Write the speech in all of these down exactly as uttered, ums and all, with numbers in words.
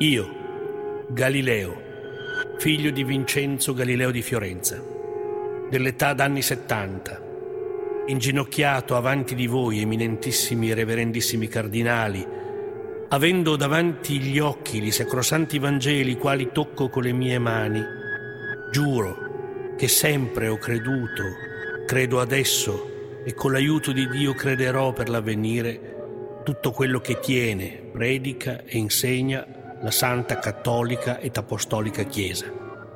Io, Galileo, figlio di Vincenzo Galileo di Fiorenza, dell'età d'anni settanta, inginocchiato avanti di voi, eminentissimi e reverendissimi cardinali, avendo davanti gli occhi li sacrosanti Vangeli quali tocco con le mie mani, giuro che sempre ho creduto, credo adesso e con l'aiuto di Dio crederò per l'avvenire tutto quello che tiene, predica e insegna la Santa Cattolica ed Apostolica Chiesa.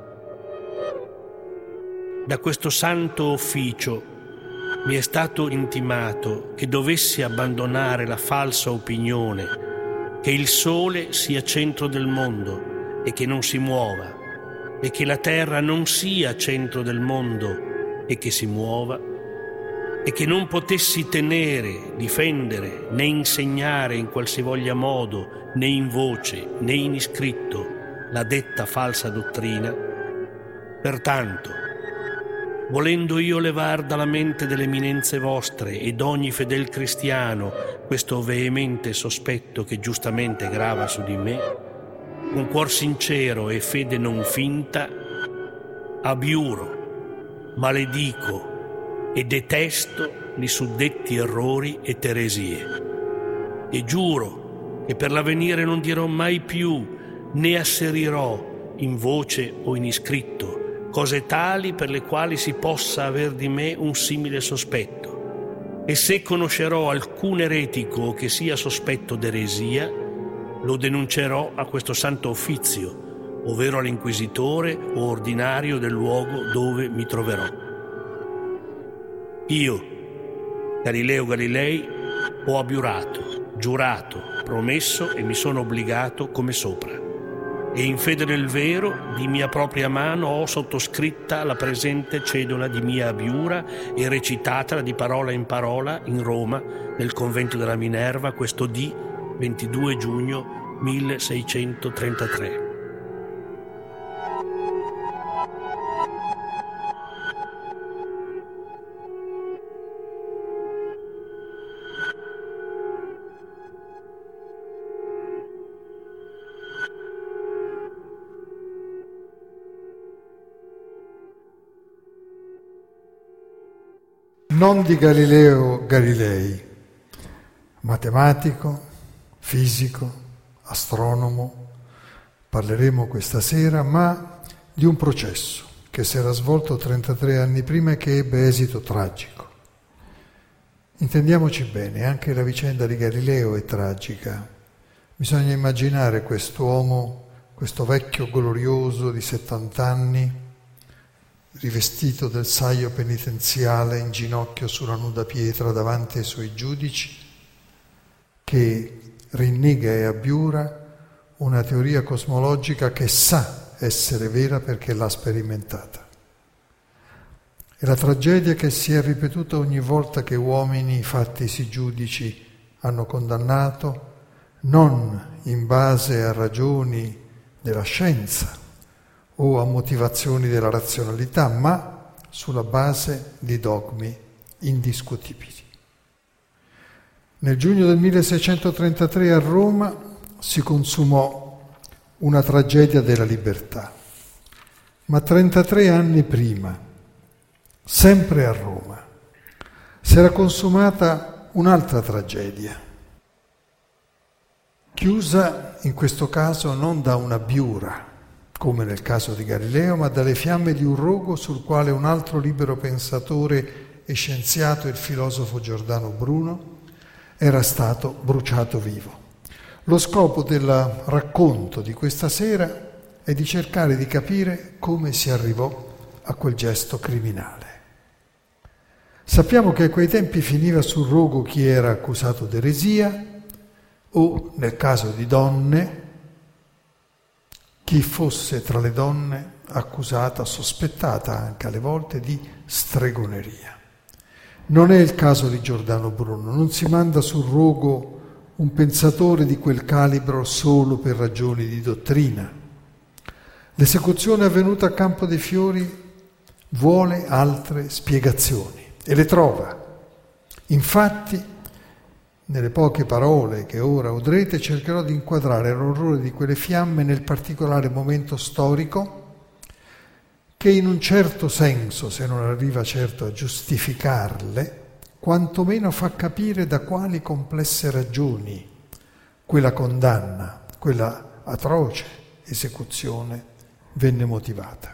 Da questo santo ufficio mi è stato intimato che dovessi abbandonare la falsa opinione che il Sole sia centro del mondo e che non si muova, e che la Terra non sia centro del mondo e che si muova, e che non potessi tenere, difendere, né insegnare in qualsivoglia modo, né in voce, né in iscritto, la detta falsa dottrina. Pertanto, volendo io levar dalla mente delle eminenze vostre ed ogni fedel cristiano questo veemente sospetto che giustamente grava su di me, con cuor sincero e fede non finta, abbiuro, maledico e detesto i suddetti errori e teresie, e giuro che per l'avvenire non dirò mai più né asserirò in voce o in iscritto cose tali per le quali si possa aver di me un simile sospetto, e se conoscerò alcun eretico che sia sospetto d'eresia, lo denuncerò a questo santo uffizio, ovvero all'inquisitore o ordinario del luogo dove mi troverò. Io, Galileo Galilei, ho abiurato, giurato, promesso e mi sono obbligato come sopra. E in fede del vero, di mia propria mano ho sottoscritta la presente cedola di mia abiura e recitatala di parola in parola in Roma, nel convento della Minerva, questo dì ventidue giugno milleseicentotrentatré. Non di Galileo Galilei, matematico, fisico, astronomo, parleremo questa sera, ma di un processo che si era svolto trentatré anni prima e che ebbe esito tragico. Intendiamoci bene, anche la vicenda di Galileo è tragica. Bisogna immaginare quest'uomo, questo vecchio glorioso di settanta anni, rivestito del saio penitenziale, in ginocchio sulla nuda pietra davanti ai suoi giudici, che rinnega e abbiura una teoria cosmologica che sa essere vera perché l'ha sperimentata. È la tragedia che si è ripetuta ogni volta che uomini fattisi giudici hanno condannato, non in base a ragioni della scienza o a motivazioni della razionalità, ma sulla base di dogmi indiscutibili. Nel giugno del milleseicentotrentatré a Roma si consumò una tragedia della libertà, ma trentatré anni prima, sempre a Roma, si era consumata un'altra tragedia, chiusa in questo caso non da una biura, come nel caso di Galileo, ma dalle fiamme di un rogo sul quale un altro libero pensatore e scienziato, il filosofo Giordano Bruno, era stato bruciato vivo. Lo scopo del racconto di questa sera è di cercare di capire come si arrivò a quel gesto criminale. Sappiamo che a quei tempi finiva sul rogo chi era accusato d'eresia o, nel caso di donne, chi fosse tra le donne accusata, sospettata anche alle volte di stregoneria. Non è il caso di Giordano Bruno, non si manda sul rogo un pensatore di quel calibro solo per ragioni di dottrina. L'esecuzione avvenuta a Campo dei Fiori vuole altre spiegazioni e le trova. Infatti, Nelle poche parole che ora udrete cercherò di inquadrare l'orrore di quelle fiamme nel particolare momento storico che in un certo senso, se non arriva certo a giustificarle, quantomeno fa capire da quali complesse ragioni quella condanna, quella atroce esecuzione venne motivata.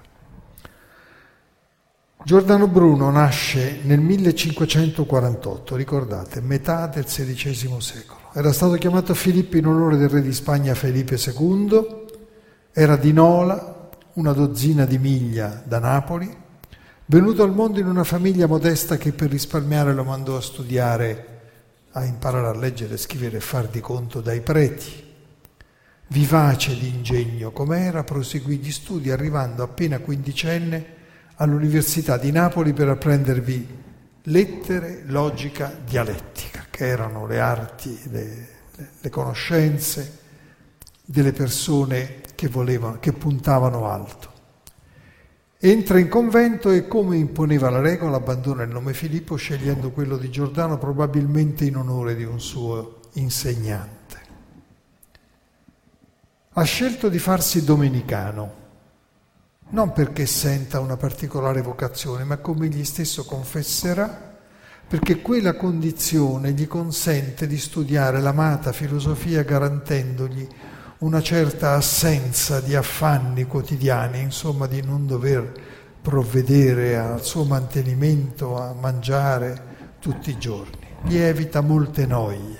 Giordano Bruno nasce nel millecinquecentoquarantotto, ricordate, metà del sedicesimo secolo. Era stato chiamato Filippo in onore del re di Spagna Felipe secondo, era di Nola, una dozzina di miglia da Napoli, venuto al mondo in una famiglia modesta che per risparmiare lo mandò a studiare, a imparare a leggere, scrivere e far di conto dai preti. Vivace di ingegno com'era, proseguì gli studi arrivando appena quindicenne all'Università di Napoli per apprendervi lettere, logica, dialettica, che erano le arti, le, le conoscenze delle persone che volevano, che puntavano alto. Entra in convento e, come imponeva la regola, abbandona il nome Filippo scegliendo quello di Giordano, probabilmente in onore di un suo insegnante. Ha scelto di farsi domenicano, non perché senta una particolare vocazione, ma come egli stesso confesserà, perché quella condizione gli consente di studiare l'amata filosofia garantendogli una certa assenza di affanni quotidiani, insomma di non dover provvedere al suo mantenimento, a mangiare tutti i giorni. Gli evita molte noie.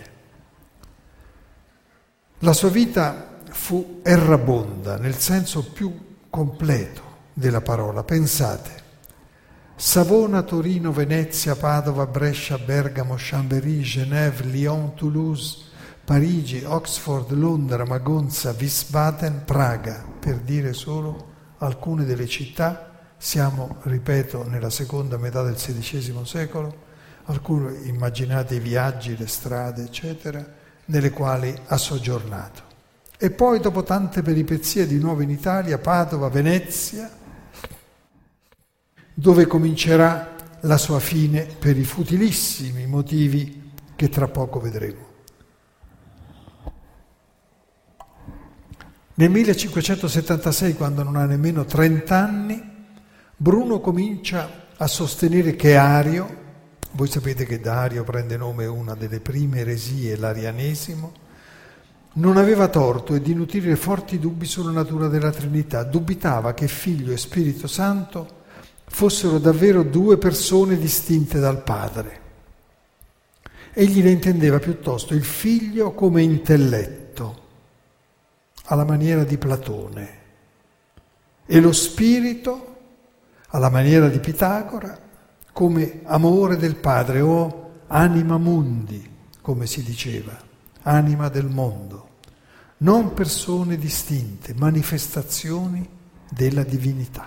La sua vita fu errabonda nel senso più completo della parola. Pensate, Savona, Torino, Venezia, Padova, Brescia, Bergamo, Chambéry, Genève, Lyon, Toulouse, Parigi, Oxford, Londra, Magonza, Wiesbaden, Praga, per dire solo alcune delle città. Siamo, ripeto, nella seconda metà del sedicesimo secolo, alcune, immaginate i viaggi, le strade, eccetera, nelle quali ha soggiornato. E poi, dopo tante peripezie, di nuovo in Italia, Padova, Venezia, dove comincerà la sua fine per i futilissimi motivi che tra poco vedremo. Nel millecinquecentosettantasei, quando non ha nemmeno trent'anni, Bruno comincia a sostenere che Ario, voi sapete che da Ario prende nome una delle prime eresie, l'arianesimo, non aveva torto e di nutrire forti dubbi sulla natura della Trinità. Dubitava che Figlio e Spirito Santo fossero davvero due persone distinte dal Padre. Egli ne intendeva piuttosto il Figlio come intelletto, alla maniera di Platone, e lo Spirito, alla maniera di Pitagora, come amore del Padre o anima mundi, come si diceva, anima del mondo. Non persone distinte, manifestazioni della divinità.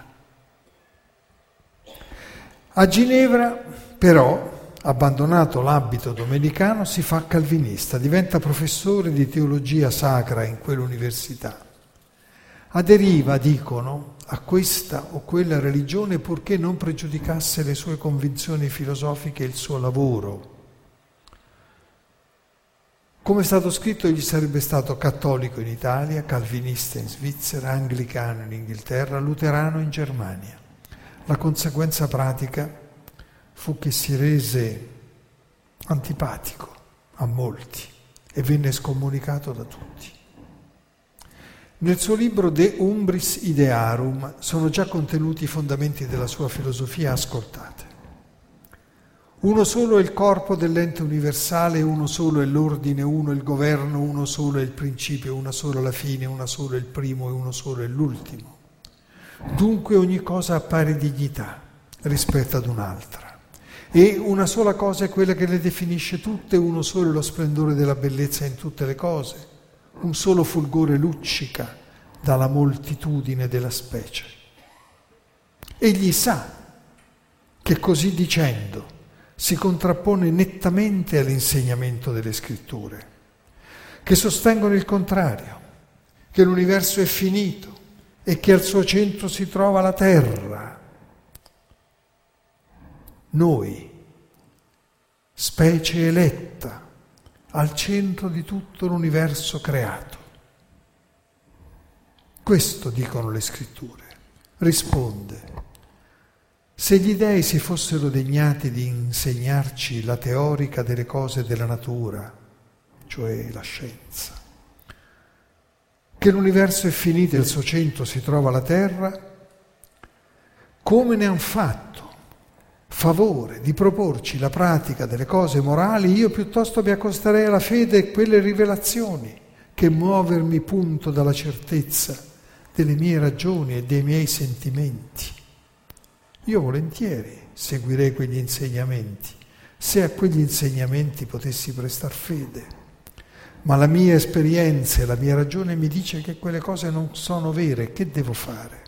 A Ginevra, però, abbandonato l'abito domenicano, si fa calvinista, diventa professore di teologia sacra in quell'università. Aderiva, dicono, a questa o quella religione purché non pregiudicasse le sue convinzioni filosofiche e il suo lavoro. Come è stato scritto, egli sarebbe stato cattolico in Italia, calvinista in Svizzera, anglicano in Inghilterra, luterano in Germania. La conseguenza pratica fu che si rese antipatico a molti e venne scomunicato da tutti. Nel suo libro De Umbris Idearum sono già contenuti i fondamenti della sua filosofia, ascoltate. Uno solo è il corpo dell'ente universale, uno solo è l'ordine, uno è il governo, uno solo è il principio, una sola la fine, una solo è il primo e uno solo è l'ultimo. Dunque ogni cosa ha pari dignità rispetto ad un'altra. E una sola cosa è quella che le definisce tutte, uno solo è lo splendore della bellezza in tutte le cose. Un solo fulgore luccica dalla moltitudine della specie. Egli sa che così dicendo si contrappone nettamente all'insegnamento delle Scritture, che sostengono il contrario, che l'universo è finito e che al suo centro si trova la terra. Noi, specie eletta, al centro di tutto l'universo creato. Questo dicono le scritture. Risponde: se gli dei si fossero degnati di insegnarci la teorica delle cose della natura, cioè la scienza, che l'universo è finito e al suo centro si trova la Terra, come ne han fatto favore di proporci la pratica delle cose morali, io piuttosto mi accosterei alla fede e quelle rivelazioni che muovermi punto dalla certezza delle mie ragioni e dei miei sentimenti. Io volentieri seguirei quegli insegnamenti, se a quegli insegnamenti potessi prestar fede. Ma la mia esperienza e la mia ragione mi dice che quelle cose non sono vere. Che devo fare?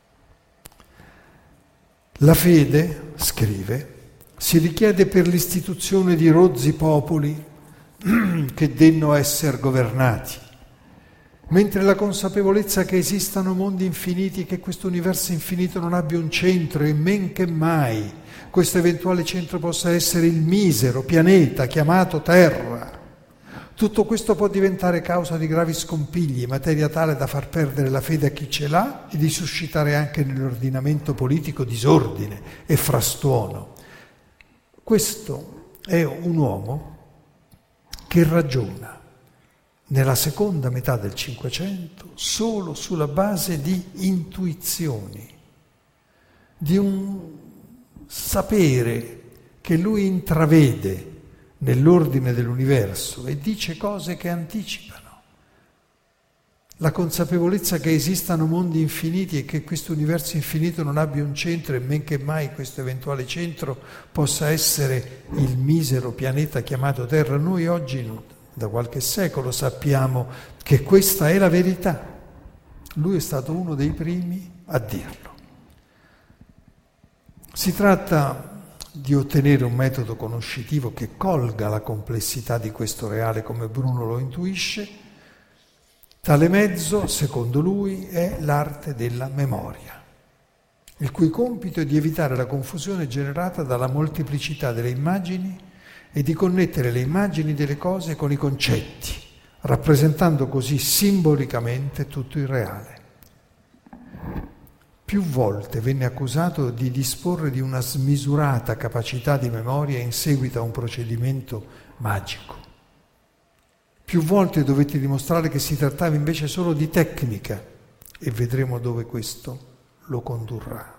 La fede, scrive, si richiede per l'istituzione di rozzi popoli che denno essere governati, mentre la consapevolezza che esistano mondi infiniti e che questo universo infinito non abbia un centro e men che mai questo eventuale centro possa essere il misero pianeta chiamato Terra. Tutto questo può diventare causa di gravi scompigli, materia tale da far perdere la fede a chi ce l'ha e di suscitare anche nell'ordinamento politico disordine e frastuono. Questo è un uomo che ragiona nella seconda metà del Cinquecento solo sulla base di intuizioni, di un sapere che lui intravede nell'ordine dell'universo e dice cose che anticipano. La consapevolezza che esistano mondi infiniti e che questo universo infinito non abbia un centro e men che mai questo eventuale centro possa essere il misero pianeta chiamato Terra. Noi oggi, da qualche secolo, sappiamo che questa è la verità. Lui è stato uno dei primi a dirlo. Si tratta di ottenere un metodo conoscitivo che colga la complessità di questo reale come Bruno lo intuisce. Tale mezzo, secondo lui, è l'arte della memoria, il cui compito è di evitare la confusione generata dalla molteplicità delle immagini e di connettere le immagini delle cose con i concetti, rappresentando così simbolicamente tutto il reale. Più volte venne accusato di disporre di una smisurata capacità di memoria in seguito a un procedimento magico. Più volte dovette dimostrare che si trattava invece solo di tecnica e vedremo dove questo lo condurrà.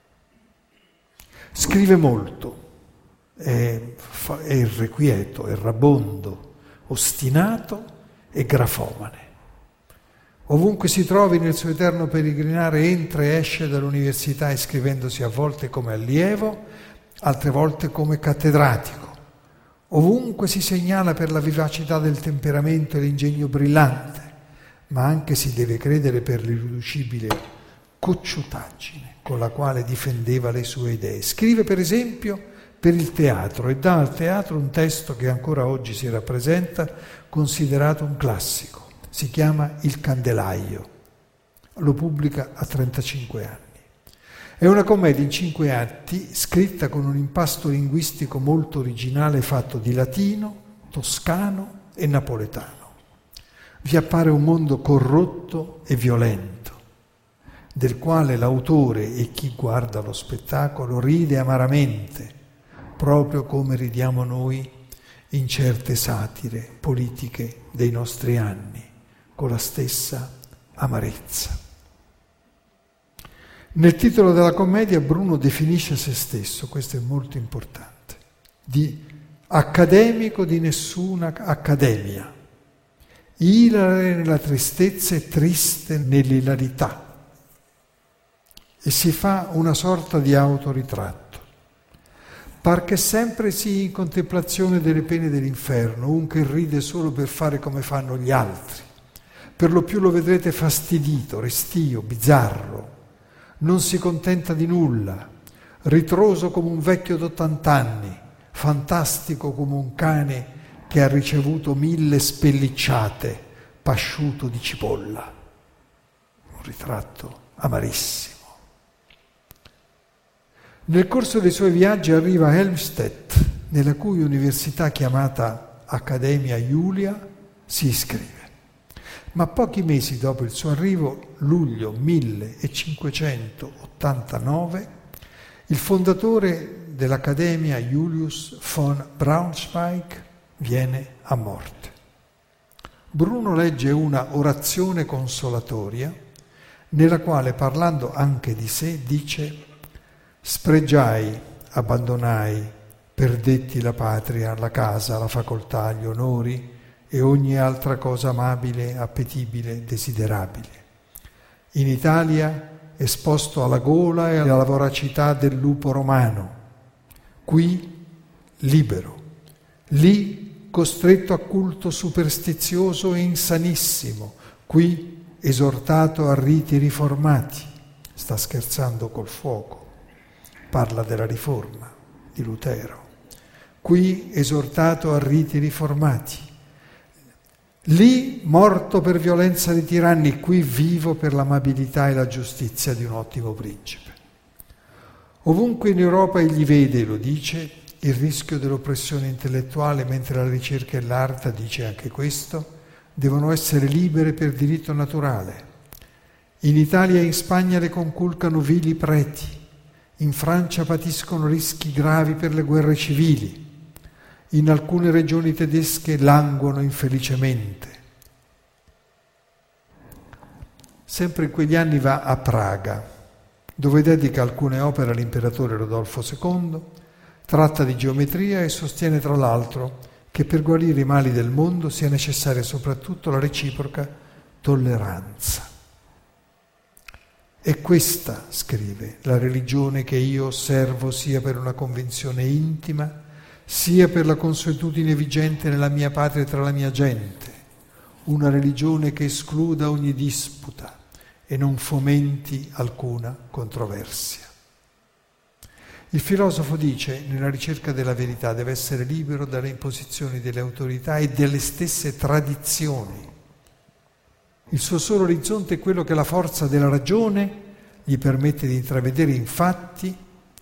Scrive molto, è, è irrequieto, è rabondo, ostinato e grafomane. Ovunque si trovi nel suo eterno peregrinare entra e esce dall'università iscrivendosi a volte come allievo, altre volte come cattedratico. Ovunque si segnala per la vivacità del temperamento e l'ingegno brillante, ma anche si deve credere per l'irriducibile cocciutaggine con la quale difendeva le sue idee. Scrive per esempio per il teatro e dà al teatro un testo che ancora oggi si rappresenta considerato un classico. Si chiama Il Candelaio, lo pubblica a trentacinque anni. È una commedia in cinque atti, scritta con un impasto linguistico molto originale fatto di latino, toscano e napoletano. Vi appare un mondo corrotto e violento, del quale l'autore e chi guarda lo spettacolo ride amaramente, proprio come ridiamo noi in certe satire politiche dei nostri anni, con la stessa amarezza. Nel titolo della commedia Bruno definisce se stesso, questo è molto importante, di accademico di nessuna accademia, ilare nella tristezza e triste nell'ilarità, e si fa una sorta di autoritratto. Par che sempre sia in contemplazione delle pene dell'inferno, un che ride solo per fare come fanno gli altri. Per lo più lo vedrete fastidito, restio, bizzarro, non si contenta di nulla, ritroso come un vecchio d'ottant'anni, fantastico come un cane che ha ricevuto mille spellicciate, pasciuto di cipolla. Un ritratto amarissimo. Nel corso dei suoi viaggi arriva a Helmstedt, nella cui università chiamata Accademia Iulia, si iscrive. Ma pochi mesi dopo il suo arrivo, luglio millecinquecentottantanove, il fondatore dell'Accademia, Julius von Braunschweig, viene a morte. Bruno legge una orazione consolatoria nella quale, parlando anche di sé, dice: spregiai, abbandonai, perdetti la patria, la casa, la facoltà, gli onori e ogni altra cosa amabile, appetibile, desiderabile. In Italia esposto alla gola e alla voracità del lupo romano, qui libero, lì costretto a culto superstizioso e insanissimo, qui esortato a riti riformati. Sta scherzando col fuoco, parla della riforma di Lutero. Qui esortato a riti riformati, lì morto per violenza di tiranni, qui vivo per l'amabilità e la giustizia di un ottimo principe. Ovunque in Europa egli vede, lo dice, il rischio dell'oppressione intellettuale, mentre la ricerca e l'arte, dice anche questo, devono essere libere per diritto naturale. In Italia e in Spagna le conculcano vili preti, in Francia patiscono rischi gravi per le guerre civili, in alcune regioni tedesche languono infelicemente. Sempre in quegli anni va a Praga, dove dedica alcune opere all'imperatore Rodolfo secondo, tratta di geometria e sostiene tra l'altro che per guarire i mali del mondo sia necessaria soprattutto la reciproca tolleranza. È questa, scrive, la religione che io osservo sia per una convinzione intima, sia per la consuetudine vigente nella mia patria e tra la mia gente, una religione che escluda ogni disputa e non fomenti alcuna controversia. Il filosofo dice, nella ricerca della verità deve essere libero dalle imposizioni delle autorità e delle stesse tradizioni. Il suo solo orizzonte è quello che la forza della ragione gli permette di intravedere, infatti,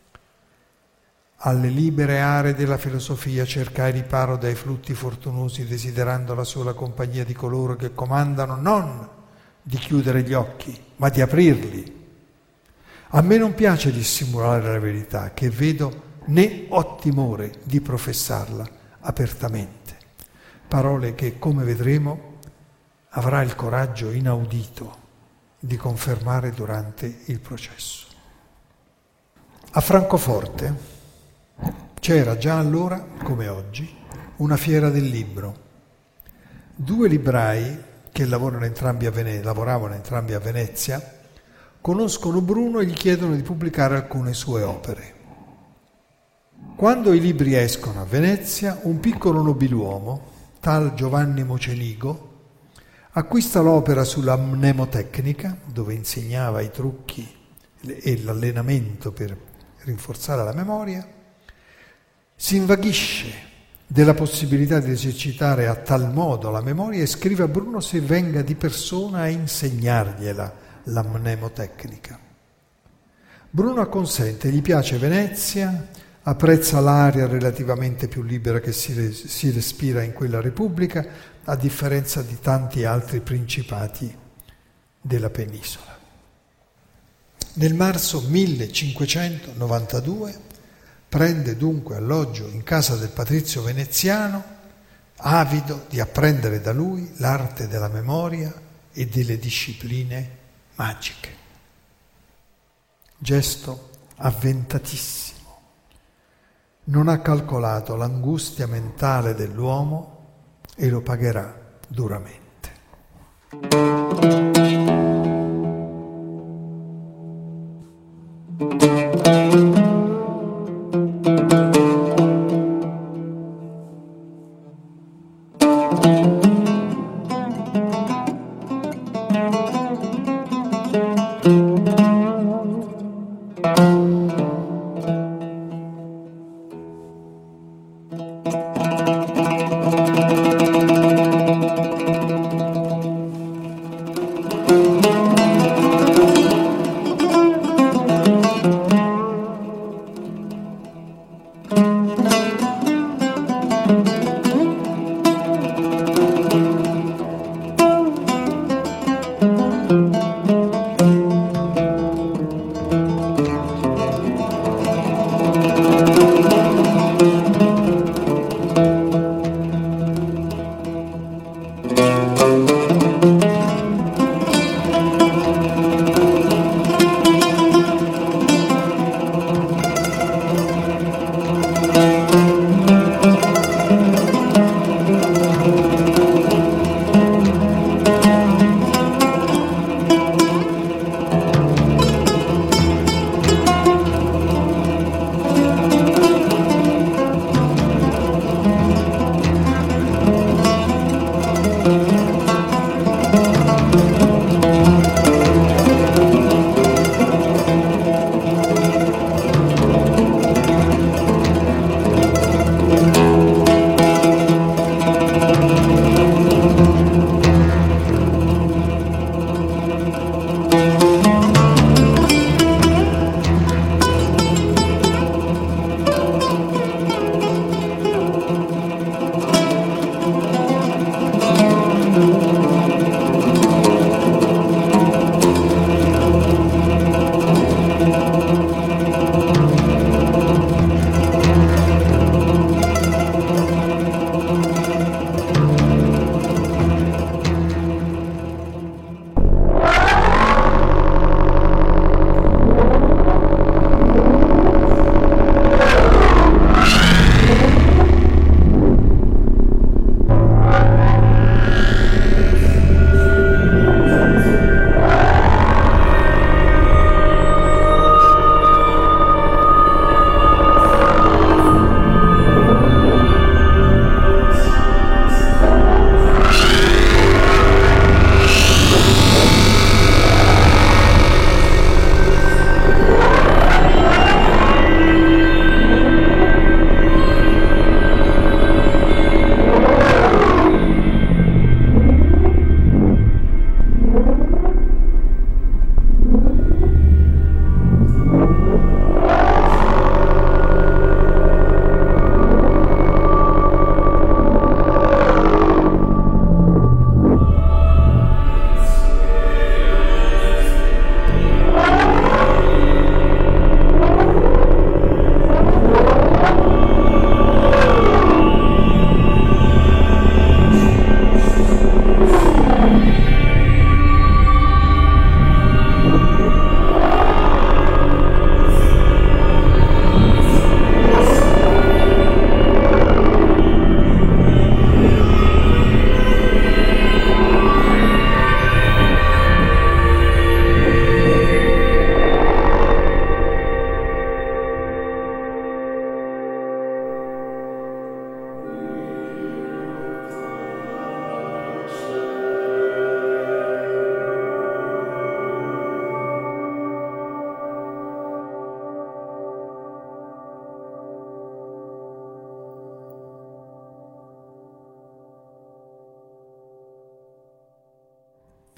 alle libere aree della filosofia cercai riparo dai flutti fortunosi, desiderando la sola compagnia di coloro che comandano non di chiudere gli occhi, ma di aprirli. A me non piace dissimulare la verità, che vedo, né ho timore di professarla apertamente. Parole che, come vedremo, avrà il coraggio inaudito di confermare durante il processo. A Francoforte c'era già allora, come oggi, una fiera del libro. Due librai che lavorano entrambi a Vene- lavoravano entrambi a Venezia conoscono Bruno e gli chiedono di pubblicare alcune sue opere. Quando i libri escono a Venezia, un piccolo nobiluomo, tal Giovanni Mocenigo, acquista l'opera sulla mnemotecnica, dove insegnava i trucchi e l'allenamento per rinforzare la memoria, si invaghisce della possibilità di esercitare a tal modo la memoria e scrive a Bruno se venga di persona a insegnargliela la mnemotecnica. Bruno acconsente, gli piace Venezia, apprezza l'aria relativamente più libera che si, si respira in quella Repubblica, a differenza di tanti altri principati della penisola. Nel marzo millecinquecentonovantadue prende dunque alloggio in casa del patrizio veneziano, avido di apprendere da lui l'arte della memoria e delle discipline magiche. Gesto avventatissimo. Non ha calcolato l'angustia mentale dell'uomo e lo pagherà duramente.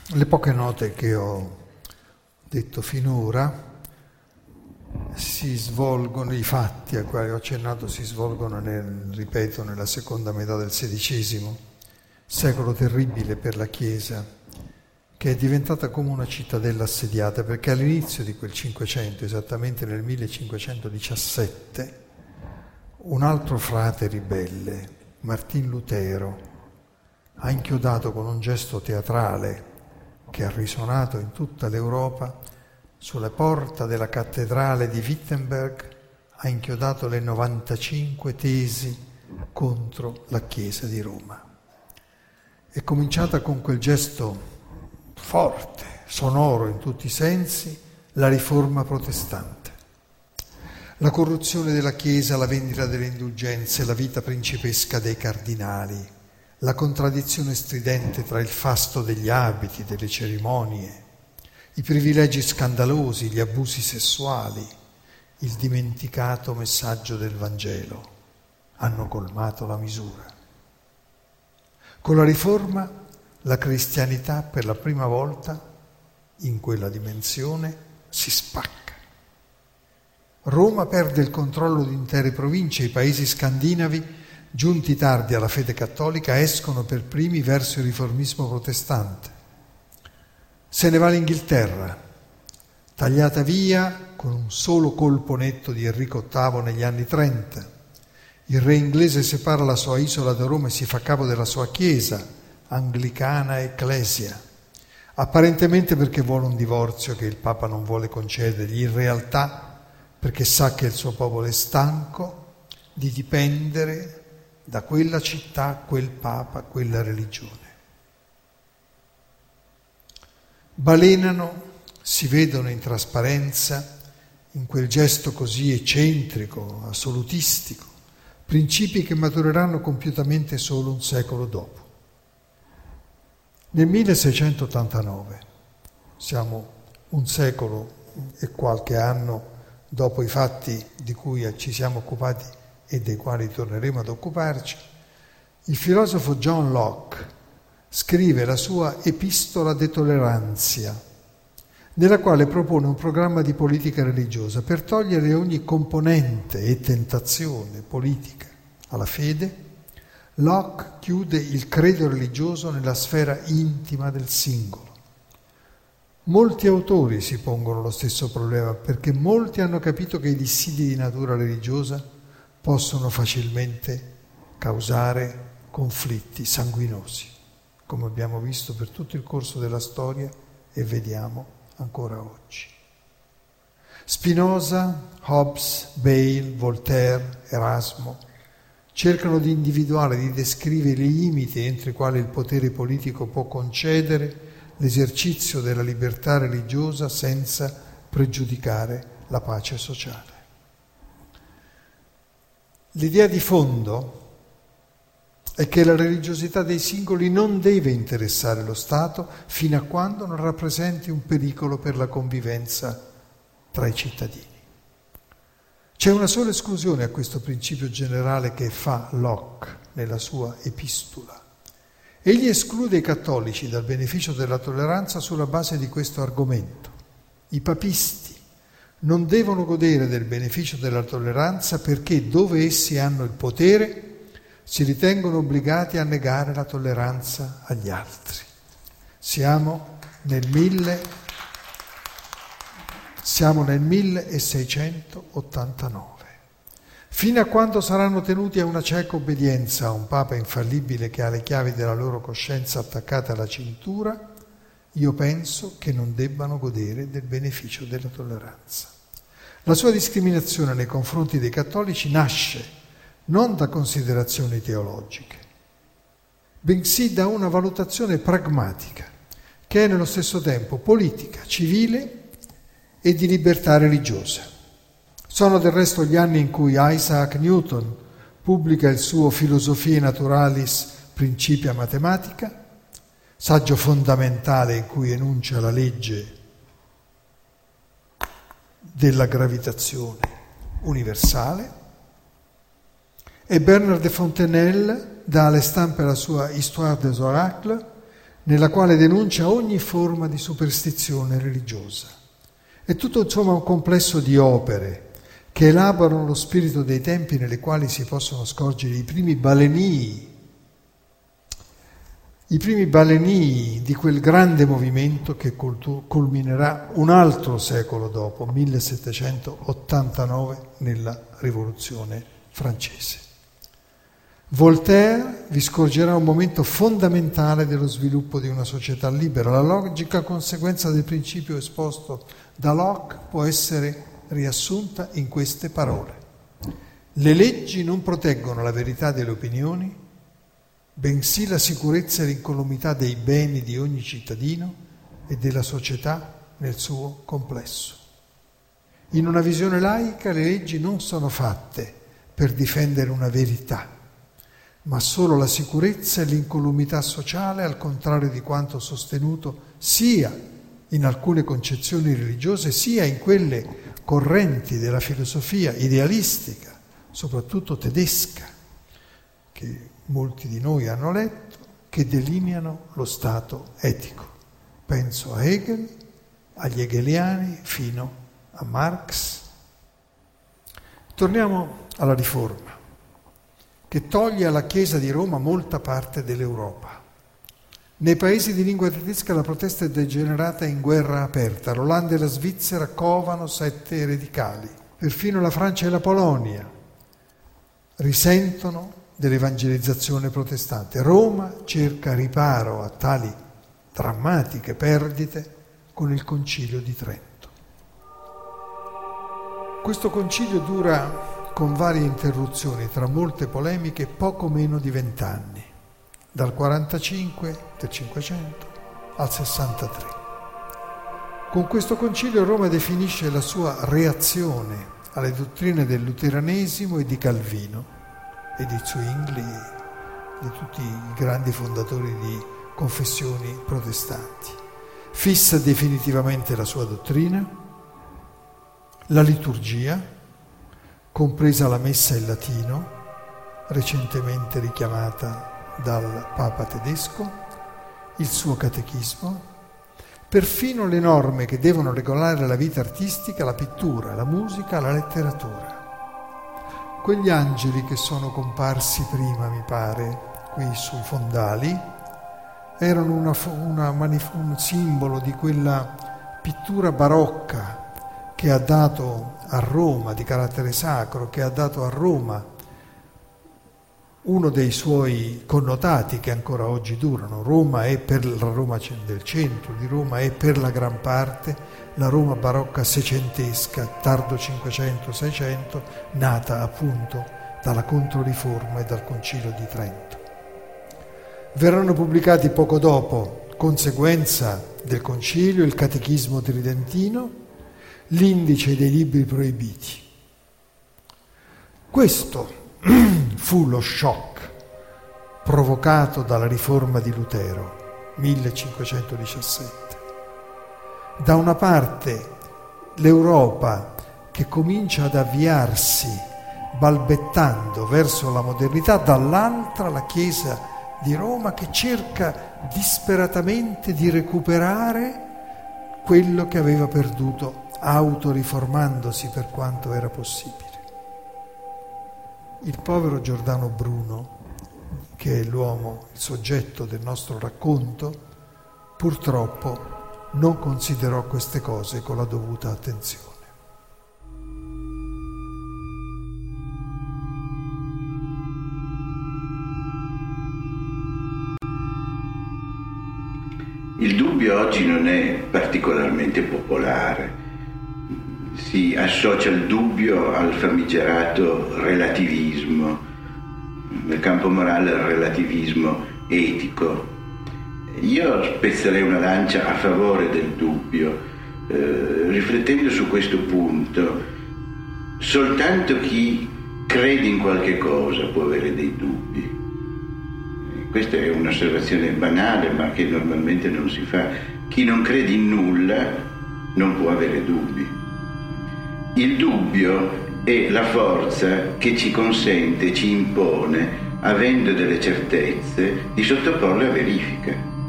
Le poche note che ho detto finora si svolgono, i fatti ai quali ho accennato si svolgono, nel, ripeto, nella seconda metà del sedicesimo, secolo terribile per la Chiesa, che è diventata come una cittadella assediata, perché all'inizio di quel Cinquecento, esattamente nel millecinquecentodiciassette, un altro frate ribelle, Martin Lutero, ha inchiodato con un gesto teatrale che ha risuonato in tutta l'Europa, sulla porta della cattedrale di Wittenberg, ha inchiodato le novantacinque tesi contro la Chiesa di Roma. È cominciata con quel gesto forte, sonoro in tutti i sensi, la riforma protestante. La corruzione della Chiesa, la vendita delle indulgenze, la vita principesca dei cardinali, la contraddizione stridente tra il fasto degli abiti, delle cerimonie, i privilegi scandalosi, gli abusi sessuali, il dimenticato messaggio del Vangelo hanno colmato la misura. Con la riforma la cristianità per la prima volta in quella dimensione si spacca. Roma perde il controllo di intere province, i paesi scandinavi, giunti tardi alla fede cattolica, escono per primi verso il riformismo protestante. Se ne va l'Inghilterra, tagliata via con un solo colpo netto di Enrico ottavo negli anni trenta. Il re inglese separa la sua isola da Roma e si fa capo della sua chiesa, anglicana ecclesia, apparentemente perché vuole un divorzio che il Papa non vuole concedergli, in realtà perché sa che il suo popolo è stanco di dipendere da quella città, quel Papa, quella religione. Balenano, si vedono in trasparenza, in quel gesto così eccentrico, assolutistico, principi che matureranno compiutamente solo un secolo dopo. Nel milleseicentottantanove, siamo un secolo e qualche anno dopo i fatti di cui ci siamo occupati e dei quali torneremo ad occuparci, il filosofo John Locke scrive la sua Epistola de Tolerantia, nella quale propone un programma di politica religiosa per togliere ogni componente e tentazione politica alla fede. Locke chiude il credo religioso nella sfera intima del singolo. Molti autori si pongono lo stesso problema perché molti hanno capito che i dissidi di natura religiosa possono facilmente causare conflitti sanguinosi, come abbiamo visto per tutto il corso della storia e vediamo ancora oggi. Spinoza, Hobbes, Bale, Voltaire, Erasmo cercano di individuare, di descrivere i limiti entro i quali il potere politico può concedere l'esercizio della libertà religiosa senza pregiudicare la pace sociale. L'idea di fondo è che la religiosità dei singoli non deve interessare lo Stato fino a quando non rappresenti un pericolo per la convivenza tra i cittadini. C'è una sola esclusione a questo principio generale che fa Locke nella sua epistola. Egli esclude i cattolici dal beneficio della tolleranza sulla base di questo argomento. I papisti non devono godere del beneficio della tolleranza perché dove essi hanno il potere si ritengono obbligati a negare la tolleranza agli altri. Siamo nel mille Siamo nel milleseicentottantanove. Fino a quando saranno tenuti a una cieca obbedienza a un Papa infallibile che ha le chiavi della loro coscienza attaccate alla cintura, io penso che non debbano godere del beneficio della tolleranza. La sua discriminazione nei confronti dei cattolici nasce non da considerazioni teologiche, bensì da una valutazione pragmatica, che è nello stesso tempo politica, civile e di libertà religiosa. Sono del resto gli anni in cui Isaac Newton pubblica il suo Philosophiae Naturalis Principia Mathematica, saggio fondamentale in cui enuncia la legge della gravitazione universale, e Bernard de Fontenelle dà alle stampe la sua Histoire des Oracles, nella quale denuncia ogni forma di superstizione religiosa. È tutto insomma un complesso di opere che elaborano lo spirito dei tempi nelle quali si possono scorgere i primi balenii, i primi balenii di quel grande movimento che culminerà un altro secolo dopo, millesettecentottantanove, nella Rivoluzione francese. Voltaire vi scorgerà un momento fondamentale dello sviluppo di una società libera. La logica conseguenza del principio esposto da Locke può essere riassunta in queste parole: le leggi non proteggono la verità delle opinioni, bensì la sicurezza e l'incolumità dei beni di ogni cittadino e della società nel suo complesso. In una visione laica le leggi non sono fatte per difendere una verità, ma solo la sicurezza e l'incolumità sociale, al contrario di quanto sostenuto sia in alcune concezioni religiose sia in quelle correnti della filosofia idealistica, soprattutto tedesca, che molti di noi hanno letto, che delineano lo Stato etico. Penso a Hegel, agli hegeliani, fino a Marx. Torniamo alla Riforma, che toglie alla Chiesa di Roma molta parte dell'Europa. Nei paesi di lingua tedesca la protesta è degenerata in guerra aperta. L'Olanda e la Svizzera covano sette radicali. Perfino la Francia e la Polonia risentono dell'evangelizzazione protestante. Roma cerca riparo a tali drammatiche perdite con il Concilio di Trento. Questo concilio dura, con varie interruzioni tra molte polemiche, poco meno di vent'anni, dal quarantacinque del Cinquecento al sessantatré. Con questo concilio Roma definisce la sua reazione alle dottrine del luteranesimo e di Calvino e di Zwingli, di tutti i grandi fondatori di confessioni protestanti. Fissa definitivamente la sua dottrina, la liturgia, compresa la messa in latino, recentemente richiamata dal Papa tedesco, il suo catechismo, perfino le norme che devono regolare la vita artistica, la pittura, la musica, la letteratura. Quegli angeli che sono comparsi prima, mi pare, qui sui fondali, erano una, una, un simbolo di quella pittura barocca che ha dato a Roma, di carattere sacro, che ha dato a Roma uno dei suoi connotati che ancora oggi durano. Roma è per la Roma del centro di Roma, è per la gran parte la Roma barocca seicentesca, tardo Cinquecento Seicento, nata appunto dalla Controriforma e dal Concilio di Trento. Verranno pubblicati poco dopo, conseguenza del Concilio, il Catechismo Tridentino, l'indice dei libri proibiti. Questo fu lo shock provocato dalla riforma di Lutero, millecinquecentodiciassette. Da una parte l'Europa che comincia ad avviarsi balbettando verso la modernità, dall'altra la Chiesa di Roma che cerca disperatamente di recuperare quello che aveva perduto, autoriformandosi per quanto era possibile. Il povero Giordano Bruno, che è l'uomo, il soggetto del nostro racconto, purtroppo non considerò queste cose con la dovuta attenzione. Il dubbio oggi non è particolarmente popolare. Si associa il dubbio al famigerato relativismo, nel campo morale al relativismo etico. Io spezzerei una lancia a favore del dubbio, eh, riflettendo su questo punto. Soltanto chi crede in qualche cosa può avere dei dubbi. Questa è un'osservazione banale, ma che normalmente non si fa. Chi non crede in nulla non può avere dubbi. Il dubbio è la forza che ci consente, ci impone, avendo delle certezze, di sottoporle a verifica.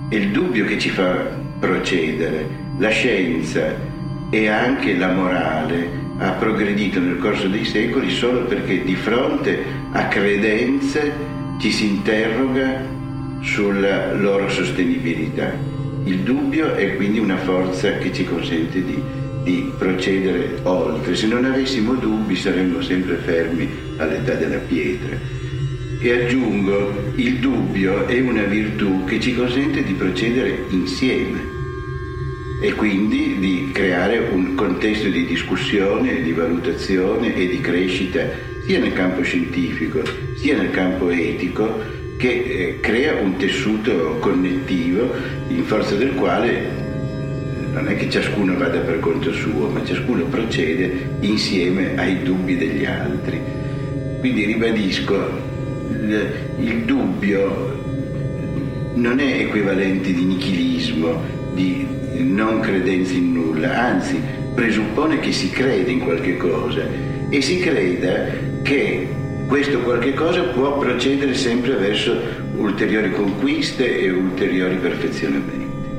È il dubbio che ci fa procedere. La scienza e anche la morale ha progredito nel corso dei secoli solo perché di fronte a credenze ci si interroga sulla loro sostenibilità. Il dubbio è quindi una forza che ci consente di, di procedere oltre. Se non avessimo dubbi saremmo sempre fermi all'età della pietra. E aggiungo, il dubbio è una virtù che ci consente di procedere insieme e quindi di creare un contesto di discussione, di valutazione e di crescita sia nel campo scientifico sia nel campo etico, che eh, crea un tessuto connettivo in forza del quale non è che ciascuno vada per conto suo, ma ciascuno procede insieme ai dubbi degli altri. Quindi ribadisco, il, il dubbio non è equivalente di nichilismo, di non credenza in nulla, anzi presuppone che si crede in qualche cosa e si creda che questo qualche cosa può procedere sempre verso ulteriori conquiste e ulteriori perfezionamenti.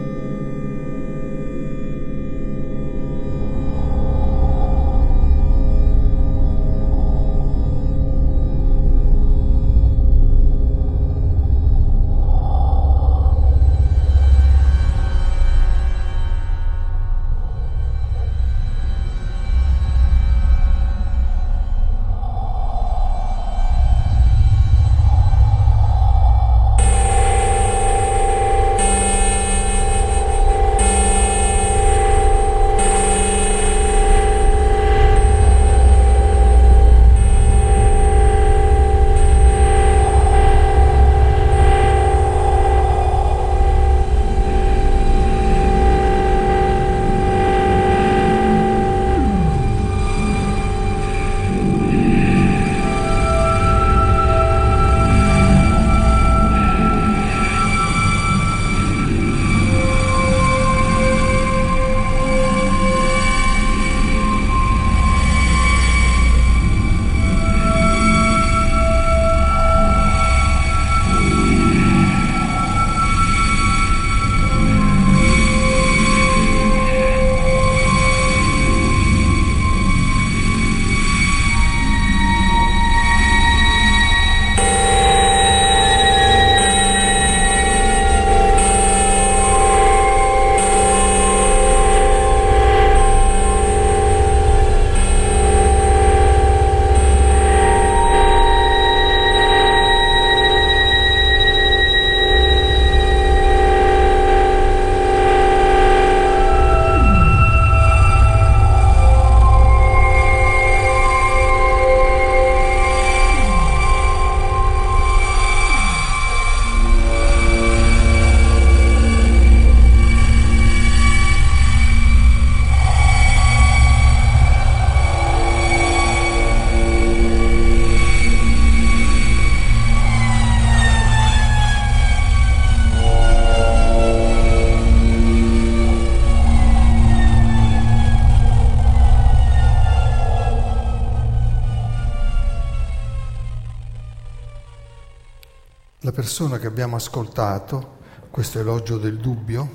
La persona che abbiamo ascoltato, questo elogio del dubbio,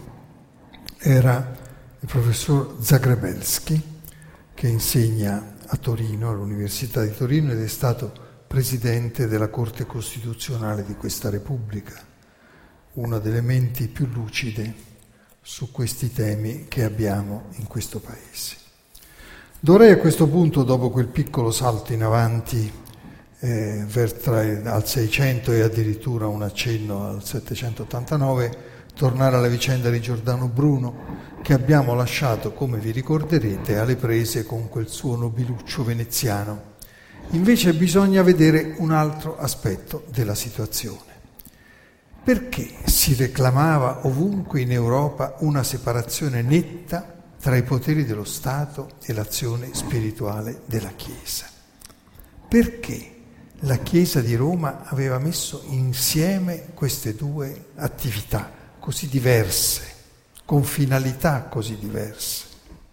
era il professor Zagrebelsky, che insegna a Torino, all'Università di Torino, ed è stato presidente della Corte Costituzionale di questa Repubblica, una delle menti più lucide su questi temi che abbiamo in questo Paese. Dovrei a questo punto, dopo quel piccolo salto in avanti eh, tra, al Seicento e addirittura un accenno al settecentottantanove, tornare alla vicenda di Giordano Bruno, che abbiamo lasciato, come vi ricorderete, alle prese con quel suo nobiluccio veneziano. Invece bisogna vedere un altro aspetto della situazione. Perché si reclamava ovunque in Europa una separazione netta tra i poteri dello Stato e l'azione spirituale della Chiesa? Perché la Chiesa di Roma aveva messo insieme queste due attività così diverse, con finalità così diverse?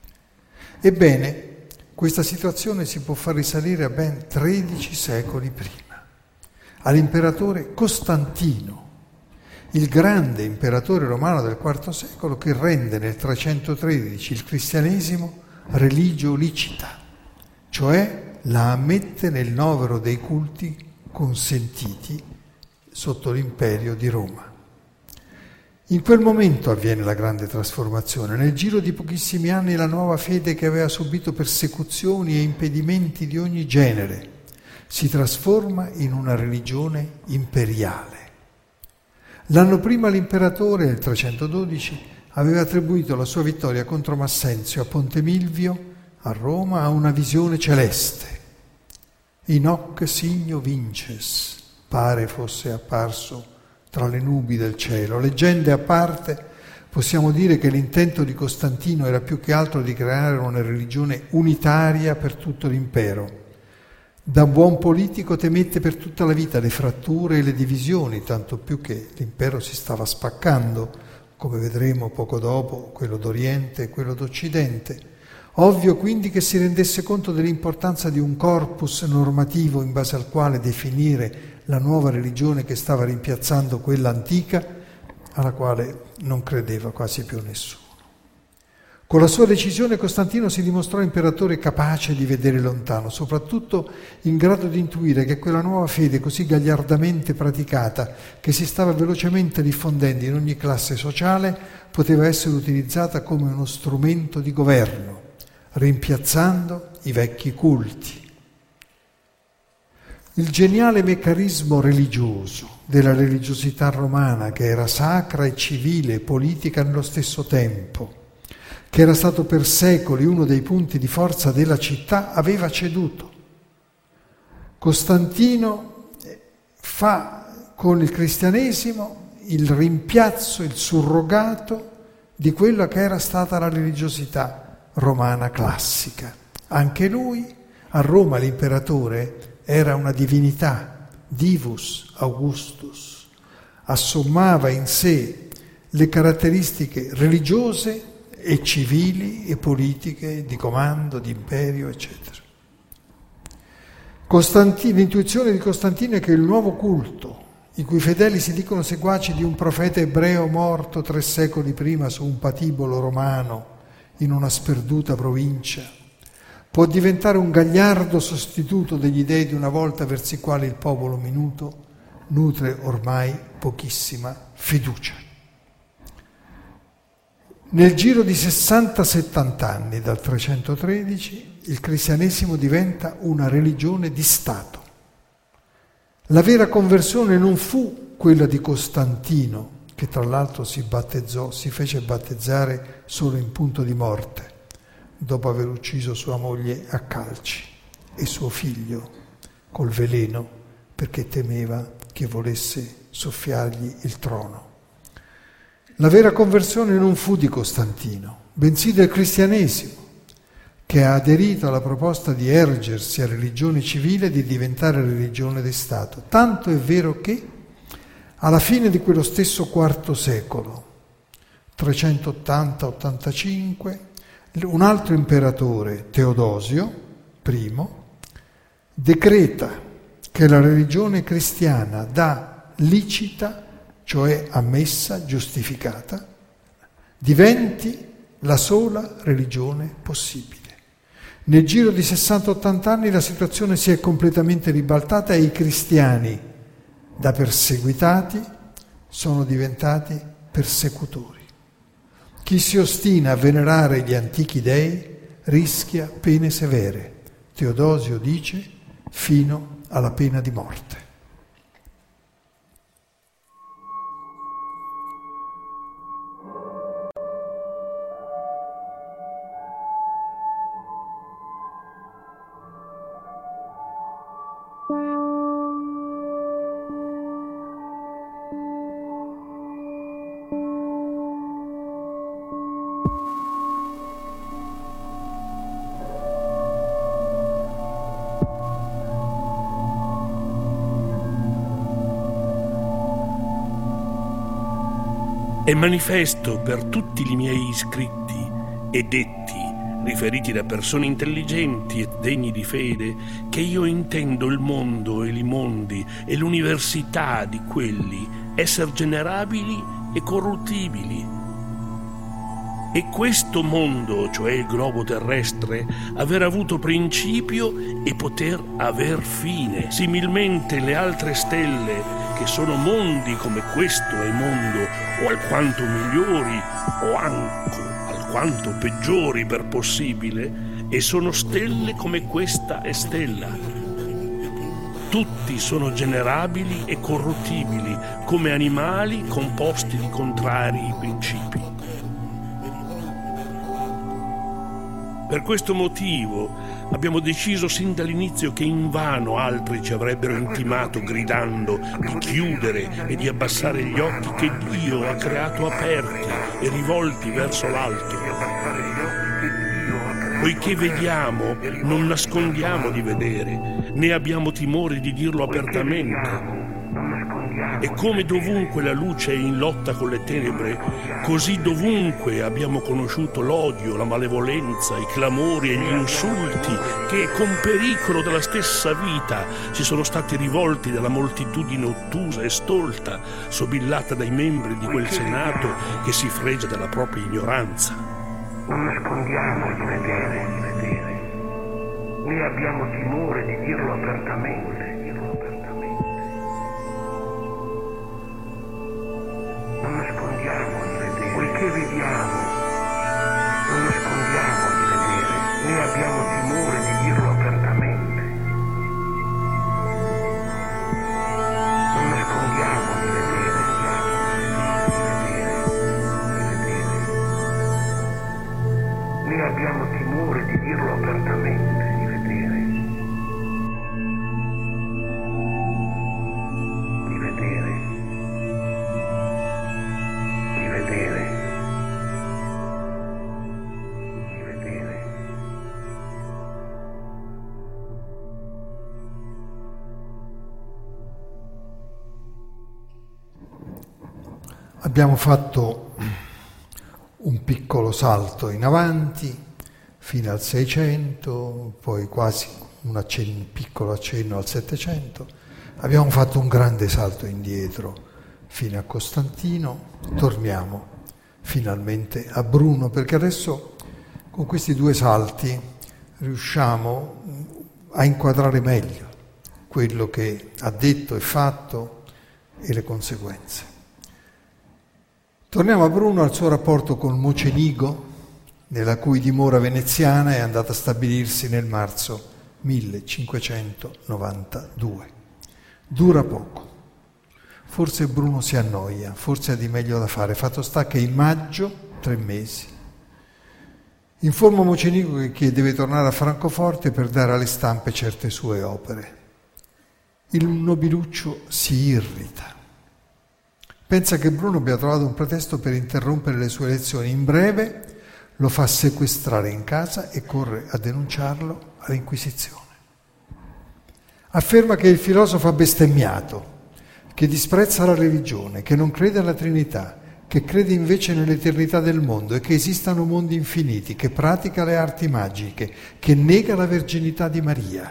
Ebbene, questa situazione si può far risalire a ben tredici secoli prima, all'imperatore Costantino, il grande imperatore romano del quarto secolo, che rende nel trecentotredici il cristianesimo religio licita, cioè la ammette nel novero dei culti consentiti sotto l'imperio di Roma. In quel momento avviene la grande trasformazione. Nel giro di pochissimi anni la nuova fede, che aveva subito persecuzioni e impedimenti di ogni genere, si trasforma in una religione imperiale. L'anno prima l'imperatore, nel trecentododici, aveva attribuito la sua vittoria contro Massenzio a Ponte Milvio, a Roma, a una visione celeste. In hoc signo vinces, pare fosse apparso tra le nubi del cielo. Leggende a parte, possiamo dire che l'intento di Costantino era più che altro di creare una religione unitaria per tutto l'impero. Da buon politico temette per tutta la vita le fratture e le divisioni, tanto più che l'impero si stava spaccando, come vedremo poco dopo, quello d'Oriente e quello d'Occidente. Ovvio quindi che si rendesse conto dell'importanza di un corpus normativo in base al quale definire la nuova religione che stava rimpiazzando quella antica, alla quale non credeva quasi più nessuno. Con la sua decisione Costantino si dimostrò imperatore capace di vedere lontano, soprattutto in grado di intuire che quella nuova fede così gagliardamente praticata, che si stava velocemente diffondendo in ogni classe sociale, poteva essere utilizzata come uno strumento di governo, rimpiazzando i vecchi culti. Il geniale meccanismo religioso della religiosità romana, che era sacra e civile e politica nello stesso tempo, che era stato per secoli uno dei punti di forza della città, aveva ceduto. Costantino fa con il cristianesimo il rimpiazzo, il surrogato di quella che era stata la religiosità romana classica. Anche lui, a Roma l'imperatore era una divinità, divus Augustus, assommava in sé le caratteristiche religiose e civili e politiche, di comando, di imperio, eccetera. Costantino, l'intuizione di Costantino è che il nuovo culto, i cui fedeli si dicono seguaci di un profeta ebreo morto tre secoli prima su un patibolo romano in una sperduta provincia, può diventare un gagliardo sostituto degli dei di una volta verso i quali il popolo minuto nutre ormai pochissima fiducia. Nel giro di sessanta settanta anni, dal trecentotredici, il cristianesimo diventa una religione di Stato. La vera conversione non fu quella di Costantino, che tra l'altro si battezzò, si fece battezzare solo in punto di morte, dopo aver ucciso sua moglie a calci e suo figlio col veleno, perché temeva che volesse soffiargli il trono. La vera conversione non fu di Costantino, bensì del cristianesimo, che ha aderito alla proposta di ergersi a religione civile e di diventare religione di Stato. Tanto è vero che, alla fine di quello stesso quarto secolo, trecentottanta ottantacinque, un altro imperatore, Teodosio I, decreta che la religione cristiana da licita, cioè ammessa, giustificata, diventi la sola religione possibile. Nel giro di sessanta ottanta anni la situazione si è completamente ribaltata e i cristiani, da perseguitati, sono diventati persecutori. Chi si ostina a venerare gli antichi dei rischia pene severe. Teodosio dice fino alla pena di morte. È manifesto per tutti i miei scritti e detti riferiti da persone intelligenti e degni di fede che io intendo il mondo e i mondi e l'università di quelli essere generabili e corruttibili. E questo mondo, cioè il globo terrestre, aver avuto principio e poter aver fine. Similmente le altre stelle, che sono mondi come questo è mondo, o alquanto migliori, o anche alquanto peggiori per possibile, e sono stelle come questa è stella. Tutti sono generabili e corruttibili, come animali composti di contrari principi. Per questo motivo abbiamo deciso sin dall'inizio che invano altri ci avrebbero intimato gridando di chiudere e di abbassare gli occhi che Dio ha creato aperti e rivolti verso l'alto. Poiché vediamo, non nascondiamo di vedere, né abbiamo timore di dirlo apertamente. E come dovunque la luce è in lotta con le tenebre, così dovunque abbiamo conosciuto l'odio, la malevolenza, i clamori e gli insulti che, con pericolo della stessa vita, ci sono stati rivolti dalla moltitudine ottusa e stolta, sobillata dai membri di quel Senato che si fregia della propria ignoranza. Non nascondiamo di vedere, di vedere, né abbiamo timore di dirlo apertamente. Non nascondiamo di vedere, poiché vediamo, non nascondiamo di vedere, né abbiamo timore di dirlo apertamente. Non nascondiamo di vedere, di vedere, di vedere, né abbiamo timore di dirlo apertamente, di vedere, di vedere. Abbiamo fatto un piccolo salto in avanti fino al Seicento, poi quasi un, accenno, un piccolo accenno al Settecento. Abbiamo fatto un grande salto indietro fino a Costantino. Torniamo finalmente a Bruno, perché adesso con questi due salti riusciamo a inquadrare meglio quello che ha detto e fatto e le conseguenze. Torniamo a Bruno, al suo rapporto col Mocenigo, nella cui dimora veneziana è andata a stabilirsi nel marzo millecinquecentonovantadue. Dura poco. Forse Bruno si annoia, forse ha di meglio da fare. Fatto sta che in maggio, tre mesi, informa Mocenigo che deve tornare a Francoforte per dare alle stampe certe sue opere. Il nobiluccio si irrita. Pensa che Bruno abbia trovato un pretesto per interrompere le sue lezioni. In breve lo fa sequestrare in casa e corre a denunciarlo all'Inquisizione. Afferma che il filosofo ha bestemmiato, che disprezza la religione, che non crede alla Trinità, che crede invece nell'eternità del mondo e che esistano mondi infiniti, che pratica le arti magiche, che nega la verginità di Maria.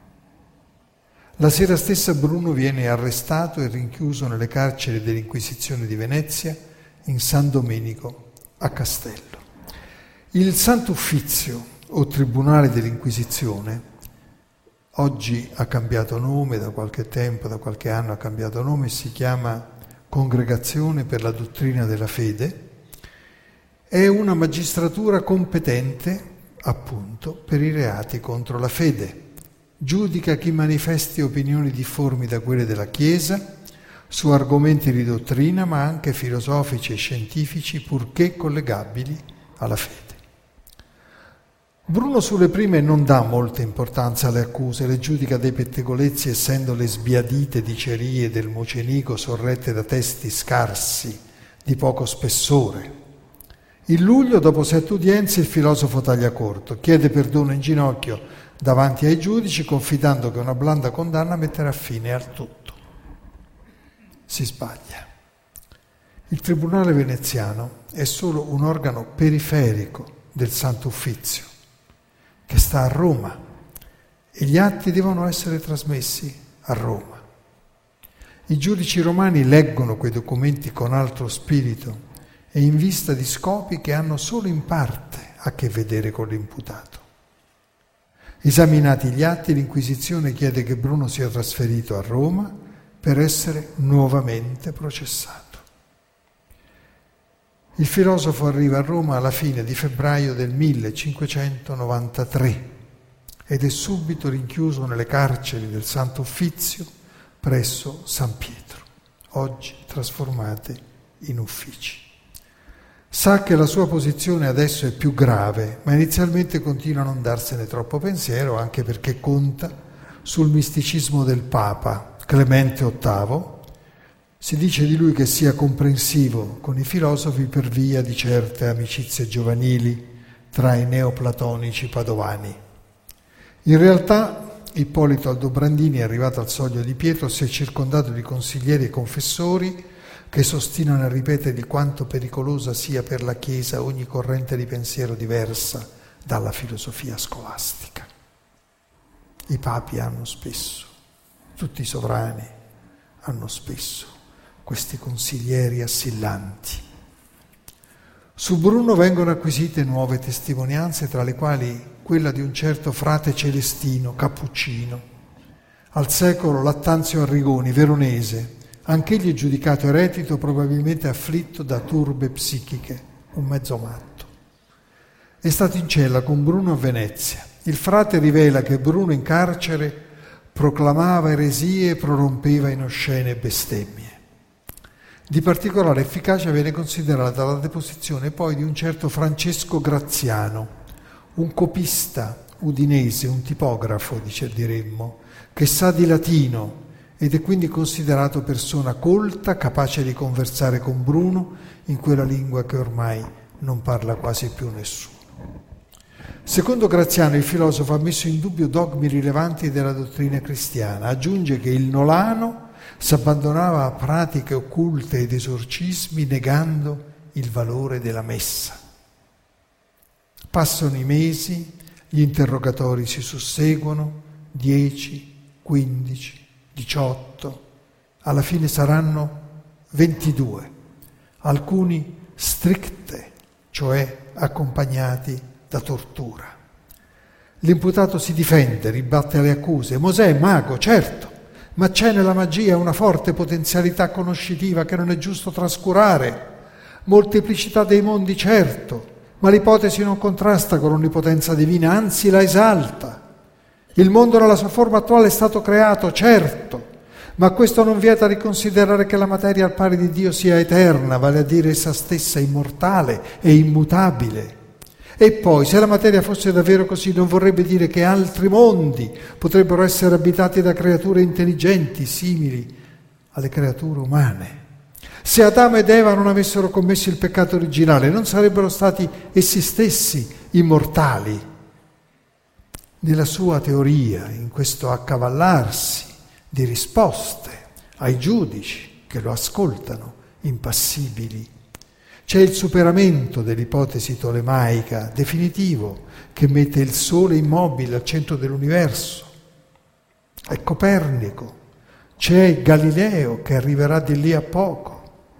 La sera stessa Bruno viene arrestato e rinchiuso nelle carceri dell'Inquisizione di Venezia, in San Domenico a Castello. Il Sant'Uffizio, o Tribunale dell'Inquisizione, oggi ha cambiato nome da qualche tempo, da qualche anno ha cambiato nome, si chiama Congregazione per la Dottrina della Fede, è una magistratura competente, appunto, per i reati contro la fede. Giudica chi manifesti opinioni difformi da quelle della Chiesa su argomenti di dottrina, ma anche filosofici e scientifici, purché collegabili alla fede. Bruno sulle prime non dà molta importanza alle accuse, le giudica dei pettegolezzi, essendo le sbiadite dicerie del Mocenigo sorrette da testi scarsi, di poco spessore. In luglio, dopo sette udienze, il filosofo taglia corto, chiede perdono in ginocchio davanti ai giudici, confidando che una blanda condanna metterà fine al tutto. Si sbaglia. Il Tribunale veneziano è solo un organo periferico del Sant'Uffizio, che sta a Roma, e gli atti devono essere trasmessi a Roma. I giudici romani leggono quei documenti con altro spirito e in vista di scopi che hanno solo in parte a che vedere con l'imputato. Esaminati gli atti, l'Inquisizione chiede che Bruno sia trasferito a Roma per essere nuovamente processato. Il filosofo arriva a Roma alla fine di febbraio del millecinquecentonovantatré ed è subito rinchiuso nelle carceri del Santo Uffizio presso San Pietro, oggi trasformate in uffici. Sa che la sua posizione adesso è più grave, ma inizialmente continua a non darsene troppo pensiero, anche perché conta sul misticismo del Papa Clemente ottavo. Si dice di lui che sia comprensivo con i filosofi per via di certe amicizie giovanili tra i neoplatonici padovani. In realtà Ippolito Aldobrandini, arrivato al soglio di Pietro, si è circondato di consiglieri e confessori che s'ostinano a ripetergli quanto pericolosa sia per la Chiesa ogni corrente di pensiero diversa dalla filosofia scolastica. I papi hanno spesso, tutti i sovrani hanno spesso questi consiglieri assillanti. Su Bruno vengono acquisite nuove testimonianze, tra le quali quella di un certo frate Celestino, cappuccino, al secolo Lattanzio Arrigoni, veronese, anch'egli giudicato eretito, probabilmente afflitto da turbe psichiche, un mezzo matto. È stato in cella con Bruno a Venezia. Il frate rivela che Bruno in carcere proclamava eresie e prorompeva in oscene bestemmie. Di particolare efficacia viene considerata la deposizione poi di un certo Francesco Graziano, un copista udinese, un tipografo, dice diremmo, che sa di latino ed è quindi considerato persona colta, capace di conversare con Bruno in quella lingua che ormai non parla quasi più nessuno. Secondo Graziano, il filosofo ha messo in dubbio dogmi rilevanti della dottrina cristiana. Aggiunge che il Nolano si abbandonava a pratiche occulte ed esorcismi negando il valore della messa. Passano i mesi, gli interrogatori si susseguono, dieci, quindici, diciotto, alla fine saranno ventidue, alcuni stricte, cioè accompagnati da tortura. L'imputato si difende, ribatte le accuse. Mosè è mago, certo, ma c'è nella magia una forte potenzialità conoscitiva che non è giusto trascurare. Molteplicità dei mondi, certo, ma l'ipotesi non contrasta con l'onnipotenza divina, anzi la esalta. Il mondo nella sua forma attuale è stato creato, certo, ma questo non vieta di considerare che la materia al pari di Dio sia eterna, vale a dire essa stessa immortale e immutabile. E poi, se la materia fosse davvero così, non vorrebbe dire che altri mondi potrebbero essere abitati da creature intelligenti, simili alle creature umane. Se Adamo ed Eva non avessero commesso il peccato originale, non sarebbero stati essi stessi immortali. Nella sua teoria, in questo accavallarsi di risposte ai giudici che lo ascoltano, impassibili, c'è il superamento dell'ipotesi tolemaica definitivo che mette il Sole immobile al centro dell'universo. È Copernico, c'è Galileo che arriverà di lì a poco.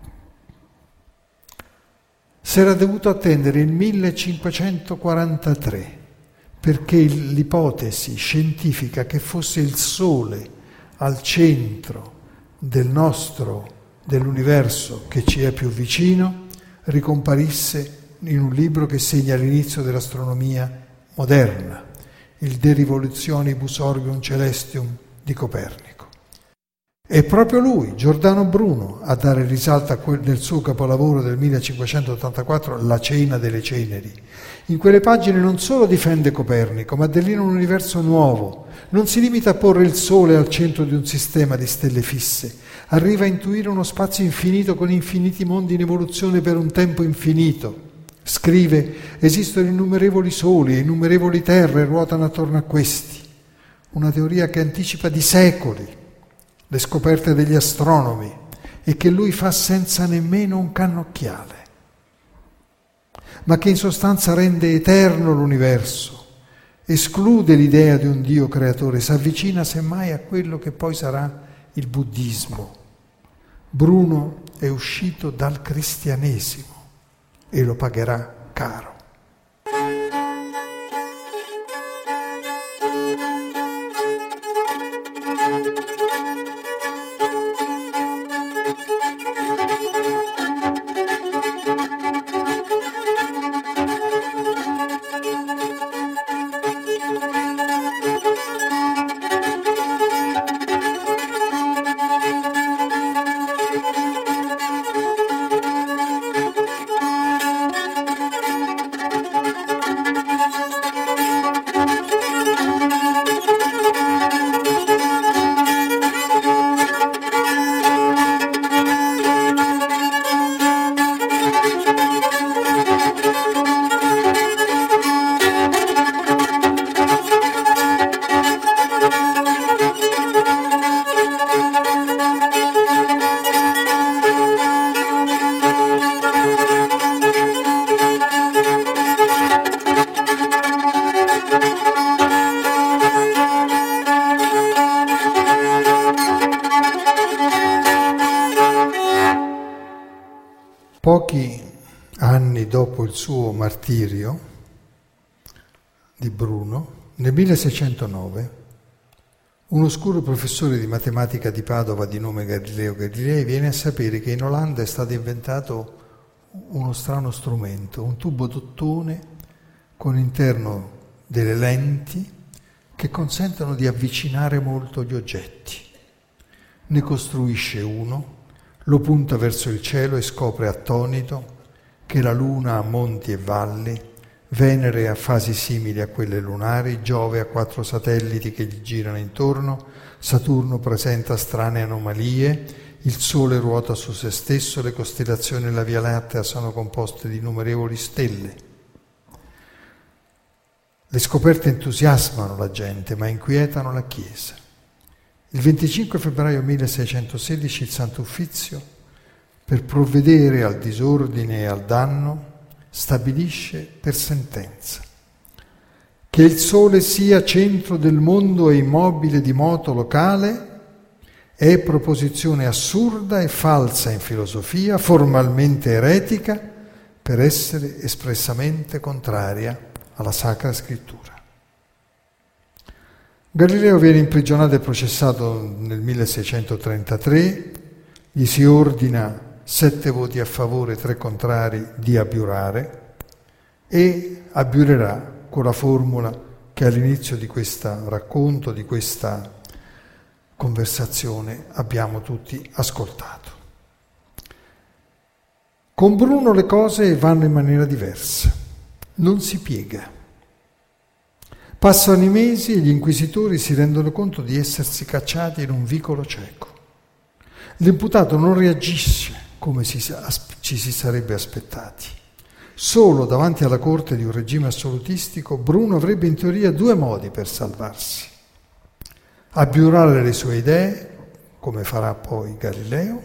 S'era dovuto attendere il millecinquecentoquarantatré perché l'ipotesi scientifica che fosse il Sole al centro del nostro, dell'universo che ci è più vicino, ricomparisse in un libro che segna l'inizio dell'astronomia moderna, il De Revolutionibus Orbium Celestium di Copernico. È proprio lui, Giordano Bruno, a dare risalto a quel del suo capolavoro del millecinquecentottantaquattro, La cena delle ceneri. In quelle pagine non solo difende Copernico, ma delinea un universo nuovo. Non si limita a porre il Sole al centro di un sistema di stelle fisse, arriva a intuire uno spazio infinito con infiniti mondi in evoluzione per un tempo infinito. Scrive: esistono innumerevoli soli e innumerevoli terre ruotano attorno a questi. Una teoria che anticipa di secoli le scoperte degli astronomi e che lui fa senza nemmeno un cannocchiale, ma che in sostanza rende eterno l'universo, esclude l'idea di un Dio creatore, si avvicina semmai a quello che poi sarà il buddismo Bruno è uscito dal cristianesimo e lo pagherà caro. Pochi anni dopo il suo martirio di Bruno, nel milleseicentonove, un oscuro professore di matematica di Padova di nome Galileo Galilei viene a sapere che in Olanda è stato inventato uno strano strumento, un tubo d'ottone con interno delle lenti che consentono di avvicinare molto gli oggetti. Ne costruisce uno, lo punta verso il cielo e scopre attonito che la Luna ha monti e valli, Venere ha fasi simili a quelle lunari, Giove ha quattro satelliti che gli girano intorno, Saturno presenta strane anomalie, il Sole ruota su se stesso, le costellazioni e la Via Lattea sono composte di innumerevoli stelle. Le scoperte entusiasmano la gente, ma inquietano la Chiesa. Il venticinque febbraio milleseicentosedici il Santo Uffizio, per provvedere al disordine e al danno, stabilisce per sentenza che il Sole sia centro del mondo e immobile di moto locale è proposizione assurda e falsa in filosofia, formalmente eretica, per essere espressamente contraria alla Sacra Scrittura. Galileo viene imprigionato e processato nel milleseicentotrentatré, gli si ordina sette voti a favore, tre contrari di abiurare e abiurerà con la formula che all'inizio di questo racconto, di questa conversazione abbiamo tutti ascoltato. Con Bruno le cose vanno in maniera diversa, non si piega. Passano i mesi e gli inquisitori si rendono conto di essersi cacciati in un vicolo cieco. L'imputato non reagisce come si, ci si sarebbe aspettati. Solo davanti alla corte di un regime assolutistico Bruno avrebbe in teoria due modi per salvarsi: abiurare le sue idee, come farà poi Galileo,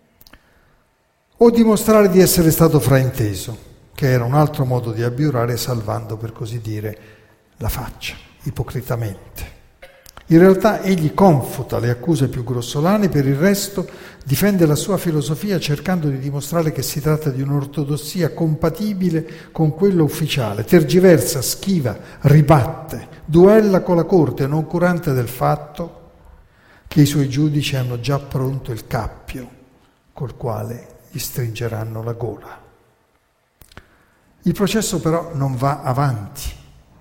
o dimostrare di essere stato frainteso, che era un altro modo di abiurare salvando, per così dire, la faccia, ipocritamente. In realtà egli confuta le accuse più grossolane, per il resto difende la sua filosofia cercando di dimostrare che si tratta di un'ortodossia compatibile con quella ufficiale, tergiversa, schiva, ribatte, duella con la corte, non curante del fatto che i suoi giudici hanno già pronto il cappio col quale gli stringeranno la gola. Il processo però non va avanti,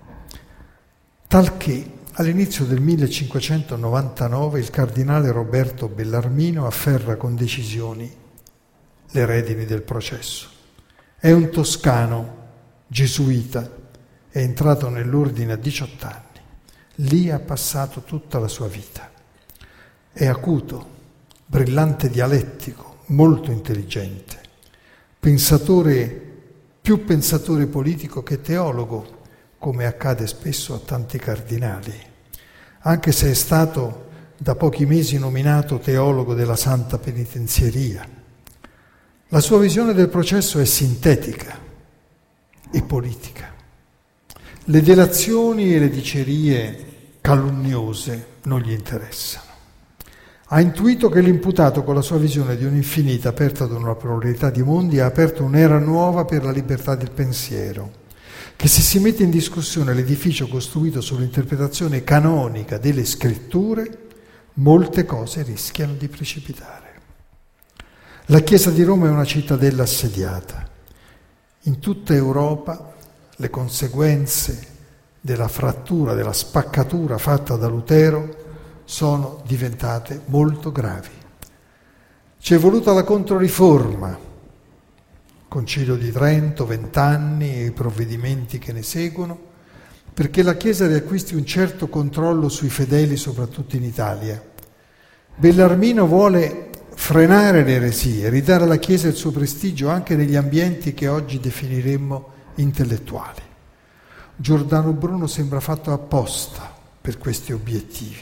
talché all'inizio del millecinquecentonovantanove il cardinale Roberto Bellarmino afferra con decisioni le redini del processo. È un toscano, gesuita, è entrato nell'ordine a diciotto anni. Lì ha passato tutta la sua vita. È acuto, brillante dialettico, molto intelligente, pensatore, più pensatore politico che teologo, come accade spesso a tanti cardinali, anche se è stato da pochi mesi nominato teologo della Santa Penitenzieria. La sua visione del processo è sintetica e politica. Le delazioni e le dicerie calunniose non gli interessano. Ha intuito che l'imputato, con la sua visione di un'infinita aperta ad una pluralità di mondi, ha aperto un'era nuova per la libertà del pensiero, che se si mette in discussione l'edificio costruito sull'interpretazione canonica delle scritture, molte cose rischiano di precipitare. La Chiesa di Roma è una cittadella assediata. In tutta Europa le conseguenze della frattura, della spaccatura fatta da Lutero sono diventate molto gravi. Ci è voluta la Controriforma, Concilio di Trento, vent'anni e i provvedimenti che ne seguono, perché la Chiesa riacquisti un certo controllo sui fedeli, soprattutto in Italia. Bellarmino vuole frenare le eresie, ridare alla Chiesa il suo prestigio anche negli ambienti che oggi definiremmo intellettuali. Giordano Bruno sembra fatto apposta per questi obiettivi.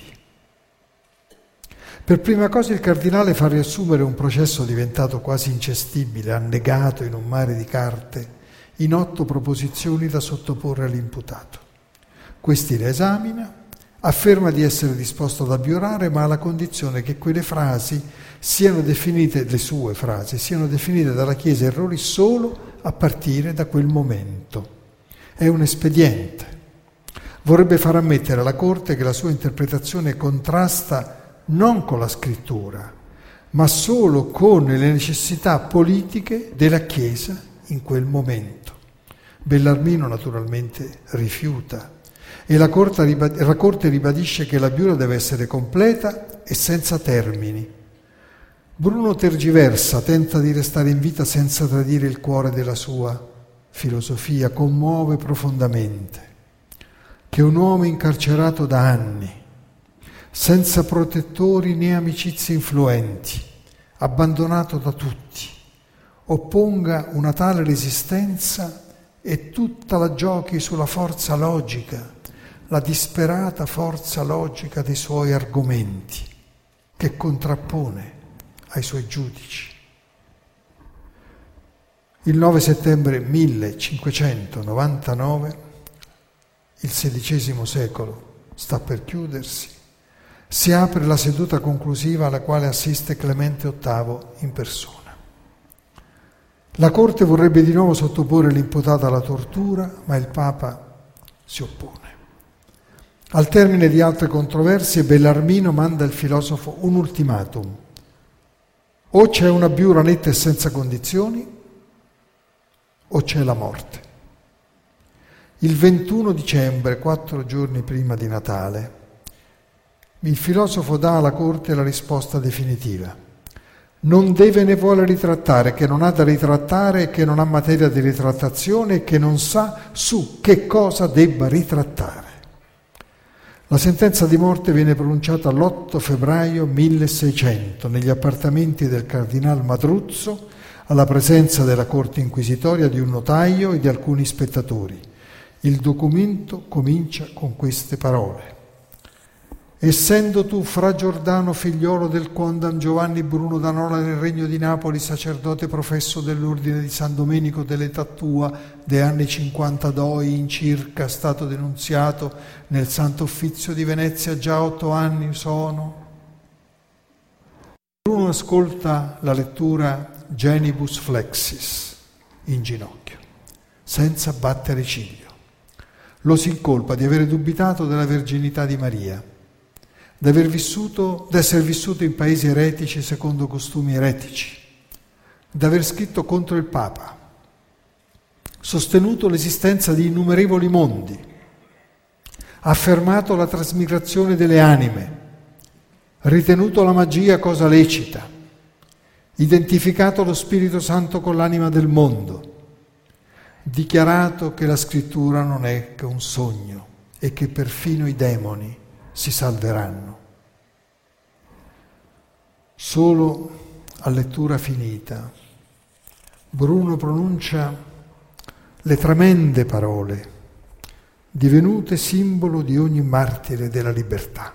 Per prima cosa il cardinale fa riassumere un processo diventato quasi incestibile, annegato in un mare di carte, in otto proposizioni da sottoporre all'imputato. Questi le esamina, afferma di essere disposto ad abiurare, ma alla condizione che quelle frasi siano definite, le sue frasi, siano definite dalla Chiesa errori solo a partire da quel momento. È un espediente. Vorrebbe far ammettere alla Corte che la sua interpretazione contrasta non con la scrittura, ma solo con le necessità politiche della Chiesa in quel momento. Bellarmino naturalmente rifiuta e la Corte, ribad- la Corte ribadisce che l'abiura deve essere completa e senza termini. Bruno tergiversa, tenta di restare in vita senza tradire il cuore della sua filosofia, commuove profondamente che un uomo incarcerato da anni, senza protettori né amicizie influenti, abbandonato da tutti, opponga una tale resistenza e tutta la giochi sulla forza logica, la disperata forza logica dei suoi argomenti, che contrappone ai suoi giudici. Il nove settembre millecinquecentonovantanove, il sedicesimo secolo sta per chiudersi, si apre la seduta conclusiva alla quale assiste Clemente ottavo in persona. La Corte vorrebbe di nuovo sottoporre l'imputato alla tortura, ma il Papa si oppone. Al termine di altre controversie, Bellarmino manda al filosofo un ultimatum: o c'è una abiura netta e senza condizioni, o c'è la morte. Il ventuno dicembre, quattro giorni prima di Natale, il filosofo dà alla Corte la risposta definitiva. Non deve né vuole ritrattare, che non ha da ritrattare, che non ha materia di ritrattazione e che non sa su che cosa debba ritrattare. La sentenza di morte viene pronunciata l'otto febbraio milleseicento negli appartamenti del cardinal Madruzzo, alla presenza della Corte Inquisitoria, di un notaio e di alcuni spettatori. Il documento comincia con queste parole: essendo tu, fra Giordano, figliolo del Quondam Giovanni Bruno D'Anola nel regno di Napoli, sacerdote professo dell'ordine di San Domenico dell'età tua, de anni cinquanta doi in circa, stato denunziato nel Santo Uffizio di Venezia, già otto anni sono. Bruno ascolta la lettura Genibus Flexis in ginocchio, senza battere ciglio. Lo si incolpa di avere dubitato della verginità di Maria, di aver vissuto, di essere vissuto in paesi eretici secondo costumi eretici, di aver scritto contro il Papa, sostenuto l'esistenza di innumerevoli mondi, affermato la trasmigrazione delle anime, ritenuto la magia cosa lecita, identificato lo Spirito Santo con l'anima del mondo, dichiarato che la scrittura non è che un sogno e che perfino i demoni si salveranno. Solo a lettura finita Bruno pronuncia le tremende parole divenute simbolo di ogni martire della libertà.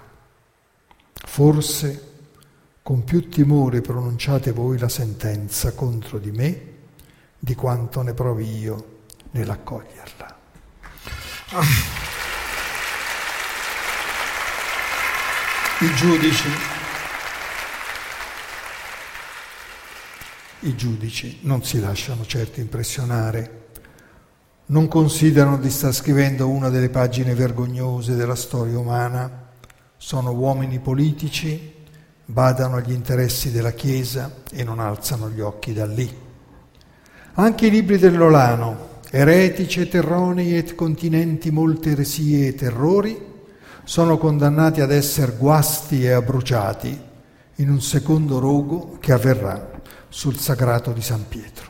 Forse con più timore pronunciate voi la sentenza contro di me di quanto ne provi io nell'accoglierla. I giudici I giudici non si lasciano certo impressionare. Non considerano di star scrivendo una delle pagine vergognose della storia umana. Sono uomini politici, badano agli interessi della Chiesa e non alzano gli occhi da lì. Anche i libri dell'Olano, eretici et erronei et continenti molte eresie e terrori, sono condannati ad essere guasti e abbruciati in un secondo rogo che avverrà sul sagrato di San Pietro.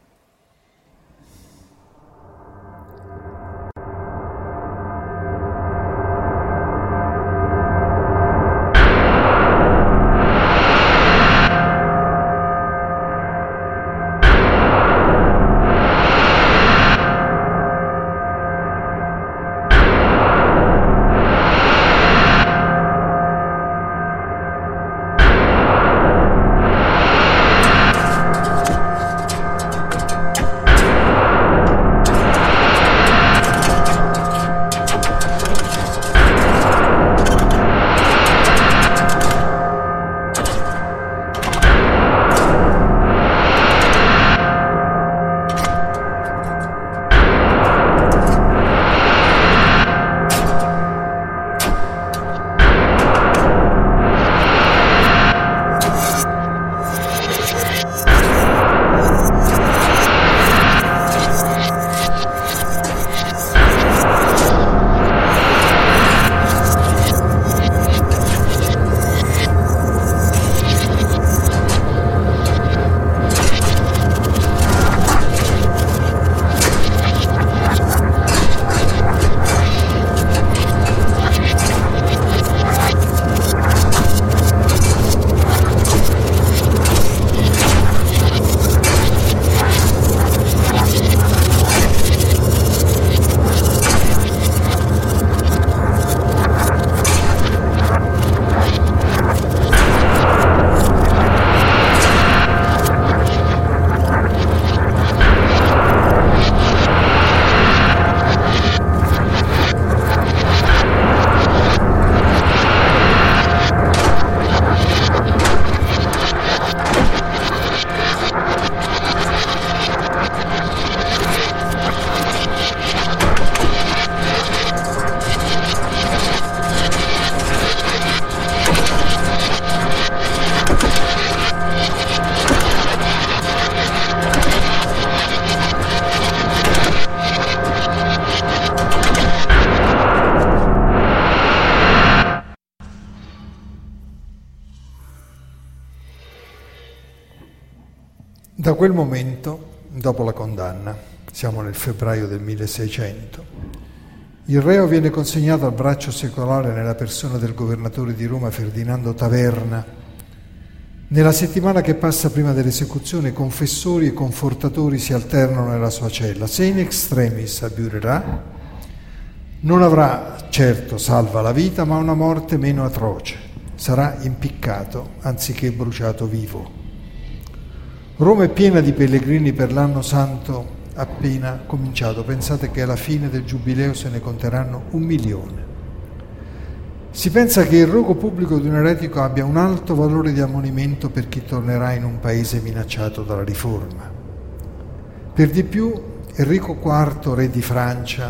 Da quel momento, dopo la condanna, siamo nel febbraio del milleseicento, il reo viene consegnato al braccio secolare nella persona del governatore di Roma Ferdinando Taverna. Nella settimana che passa prima dell'esecuzione, confessori e confortatori si alternano nella sua cella. Se in extremis abiurerà, non avrà certo salva la vita, ma una morte meno atroce. Sarà impiccato anziché bruciato vivo. Roma è piena di pellegrini per l'anno santo appena cominciato. Pensate che alla fine del giubileo se ne conteranno un milione. Si pensa che il rogo pubblico di un eretico abbia un alto valore di ammonimento per chi tornerà in un paese minacciato dalla riforma. Per di più, Enrico quarto, re di Francia,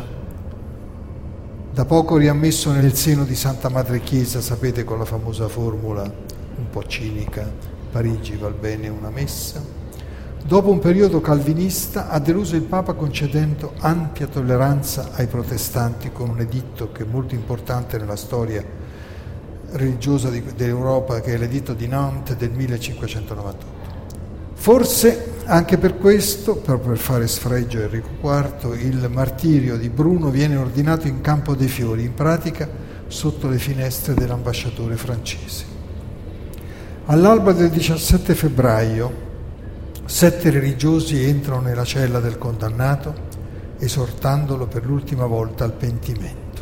da poco riammesso nel seno di Santa Madre Chiesa, sapete, con la famosa formula un po' cinica, Parigi val bene una messa, dopo un periodo calvinista ha deluso il Papa concedendo ampia tolleranza ai protestanti con un editto che è molto importante nella storia religiosa di, dell'Europa, che è l'editto di Nantes del millecinquecentonovantotto. Forse anche per questo, proprio per fare sfregio a Enrico quarto, il martirio di Bruno viene ordinato in Campo dei Fiori, in pratica sotto le finestre dell'ambasciatore francese. All'alba del diciassette febbraio, sette religiosi entrano nella cella del condannato, esortandolo per l'ultima volta al pentimento.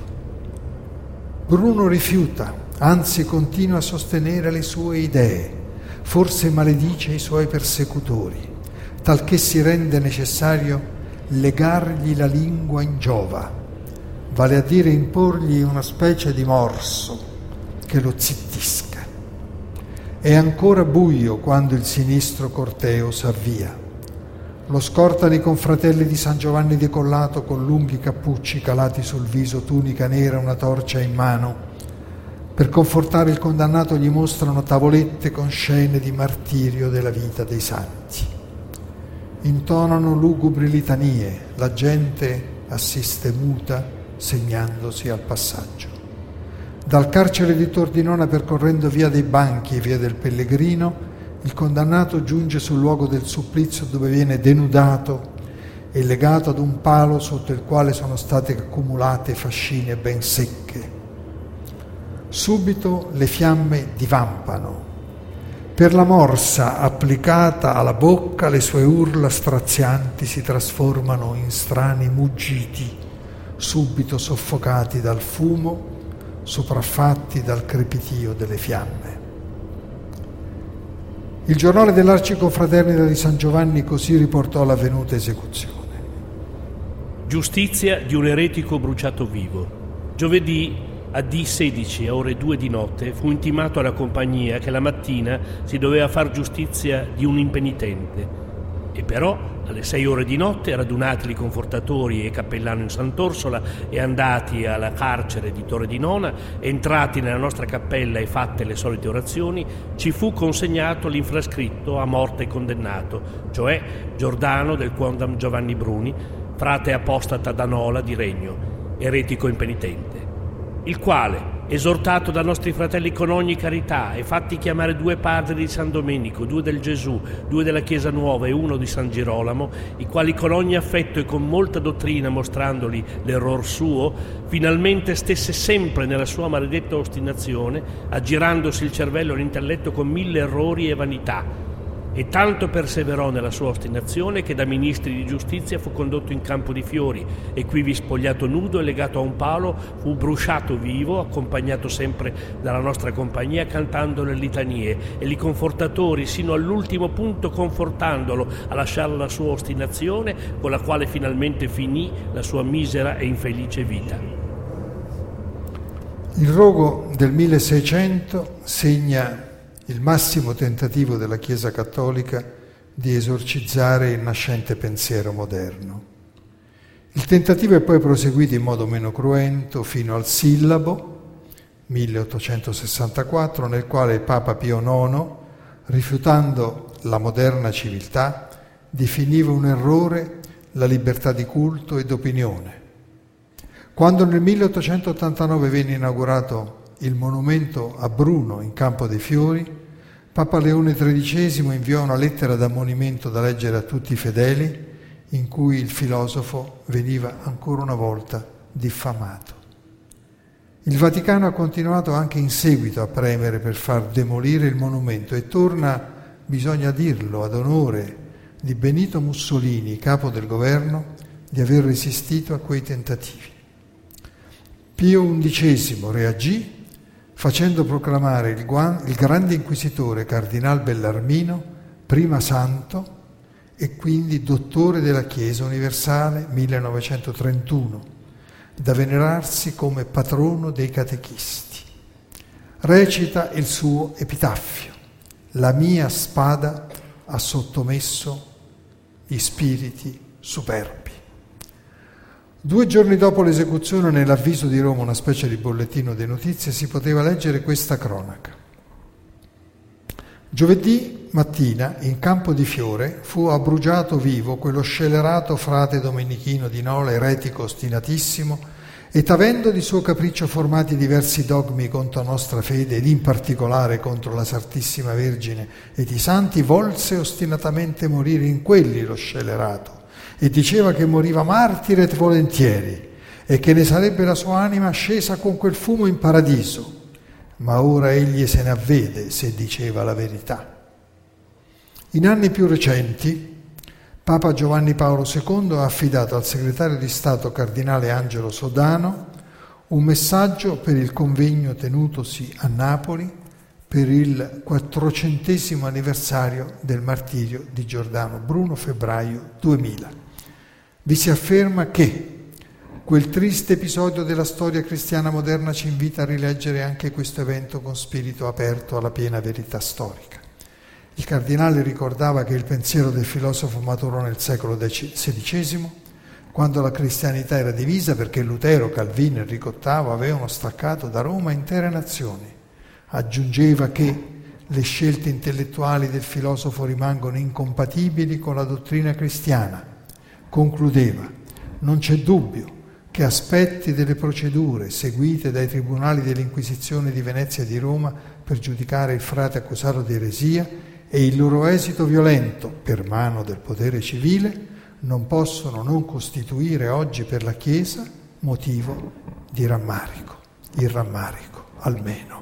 Bruno rifiuta, anzi continua a sostenere le sue idee, forse maledice i suoi persecutori, talché si rende necessario legargli la lingua in giova, vale a dire imporgli una specie di morso che lo zittisca. È ancora buio quando il sinistro corteo s'avvia. Lo scortano i confratelli di San Giovanni decollato con lunghi cappucci calati sul viso, tunica nera, una torcia in mano. Per confortare il condannato gli mostrano tavolette con scene di martirio della vita dei santi. Intonano lugubri litanie, la gente assiste muta, segnandosi al passaggio. Dal carcere di Tordinona, percorrendo via dei Banchi e via del Pellegrino, il condannato giunge sul luogo del supplizio, dove viene denudato e legato ad un palo sotto il quale sono state accumulate fascine ben secche. Subito le fiamme divampano. Per la morsa applicata alla bocca, le sue urla strazianti si trasformano in strani muggiti, subito soffocati dal fumo, sopraffatti dal crepitio delle fiamme. Il giornale dell'Arciconfraternita di San Giovanni così riportò l'avvenuta esecuzione. Giustizia di un eretico bruciato vivo. Giovedì a D sedici, a ore due di notte, fu intimato alla compagnia che la mattina si doveva far giustizia di un impenitente. E però, alle sei ore di notte, radunati i confortatori e cappellano in Sant'Orsola e andati alla carcere di Torre di Nona, entrati nella nostra cappella e fatte le solite orazioni, ci fu consegnato l'infrascritto a morte condannato, cioè Giordano del Quondam Giovanni Bruni, frate apostata da Nola di Regno, eretico impenitente, il quale, esortato da nostri fratelli con ogni carità e fatti chiamare due padri di San Domenico, due del Gesù, due della Chiesa Nuova e uno di San Girolamo, i quali con ogni affetto e con molta dottrina, mostrandoli l'error suo, finalmente stesse sempre nella sua maledetta ostinazione, aggirandosi il cervello e l'intelletto con mille errori e vanità, e tanto perseverò nella sua ostinazione che da ministri di giustizia fu condotto in campo di fiori e quivi spogliato nudo e legato a un palo fu bruciato vivo, accompagnato sempre dalla nostra compagnia cantando le litanie e li confortatori sino all'ultimo punto confortandolo a lasciare la sua ostinazione, con la quale finalmente finì la sua misera e infelice vita. Il rogo del milleseicento segna il massimo tentativo della Chiesa Cattolica di esorcizzare il nascente pensiero moderno. Il tentativo è poi proseguito in modo meno cruento fino al Sillabo, milleottocentosessantaquattro, nel quale il Papa Pio nono, rifiutando la moderna civiltà, definiva un errore la libertà di culto ed opinione. Quando nel milleottocentottantanove venne inaugurato il monumento a Bruno in Campo dei Fiori, Papa Leone tredicesimo inviò una lettera d'ammonimento da leggere a tutti i fedeli, in cui il filosofo veniva ancora una volta diffamato. Il Vaticano ha continuato anche in seguito a premere per far demolire il monumento e torna, bisogna dirlo, ad onore di Benito Mussolini, capo del governo, di aver resistito a quei tentativi. Pio undicesimo reagì facendo proclamare il, guan- il grande inquisitore Cardinal Bellarmino prima santo e quindi dottore della Chiesa universale millenovecentotrentuno, da venerarsi come patrono dei catechisti. Recita il suo epitaffio: la mia spada ha sottomesso gli spiriti superbi. Due giorni dopo l'esecuzione, nell'Avviso di Roma, una specie di bollettino di notizie, si poteva leggere questa cronaca. Giovedì mattina, in Campo di Fiore, fu abbruciato vivo quello scellerato frate domenichino di Nola, eretico ostinatissimo, e t'avendo di suo capriccio formati diversi dogmi contro nostra fede, ed in particolare contro la Santissima Vergine ed i santi, volse ostinatamente morire in quelli lo scellerato, e diceva che moriva martire et volentieri e che ne sarebbe la sua anima scesa con quel fumo in paradiso, ma ora egli se ne avvede se diceva la verità. In anni più recenti Papa Giovanni Paolo secondo ha affidato al segretario di Stato Cardinale Angelo Sodano un messaggio per il convegno tenutosi a Napoli per il quattrocentesimo anniversario del martirio di Giordano Bruno, febbraio duemila. Vi si afferma che Quel triste episodio della storia cristiana moderna ci invita a rileggere anche questo evento con spirito aperto alla piena verità storica. Il cardinale ricordava che il pensiero del filosofo maturò nel secolo sedicesimo, quando la cristianità era divisa perché Lutero, Calvino e Enrico ottavo avevano staccato da Roma intere nazioni. Aggiungeva che le scelte intellettuali del filosofo rimangono incompatibili con la dottrina cristiana. Concludeva: non c'è dubbio che aspetti delle procedure seguite dai tribunali dell'Inquisizione di Venezia e di Roma per giudicare il frate accusato di eresia e il loro esito violento per mano del potere civile non possono non costituire oggi per la Chiesa motivo di rammarico, il rammarico almeno.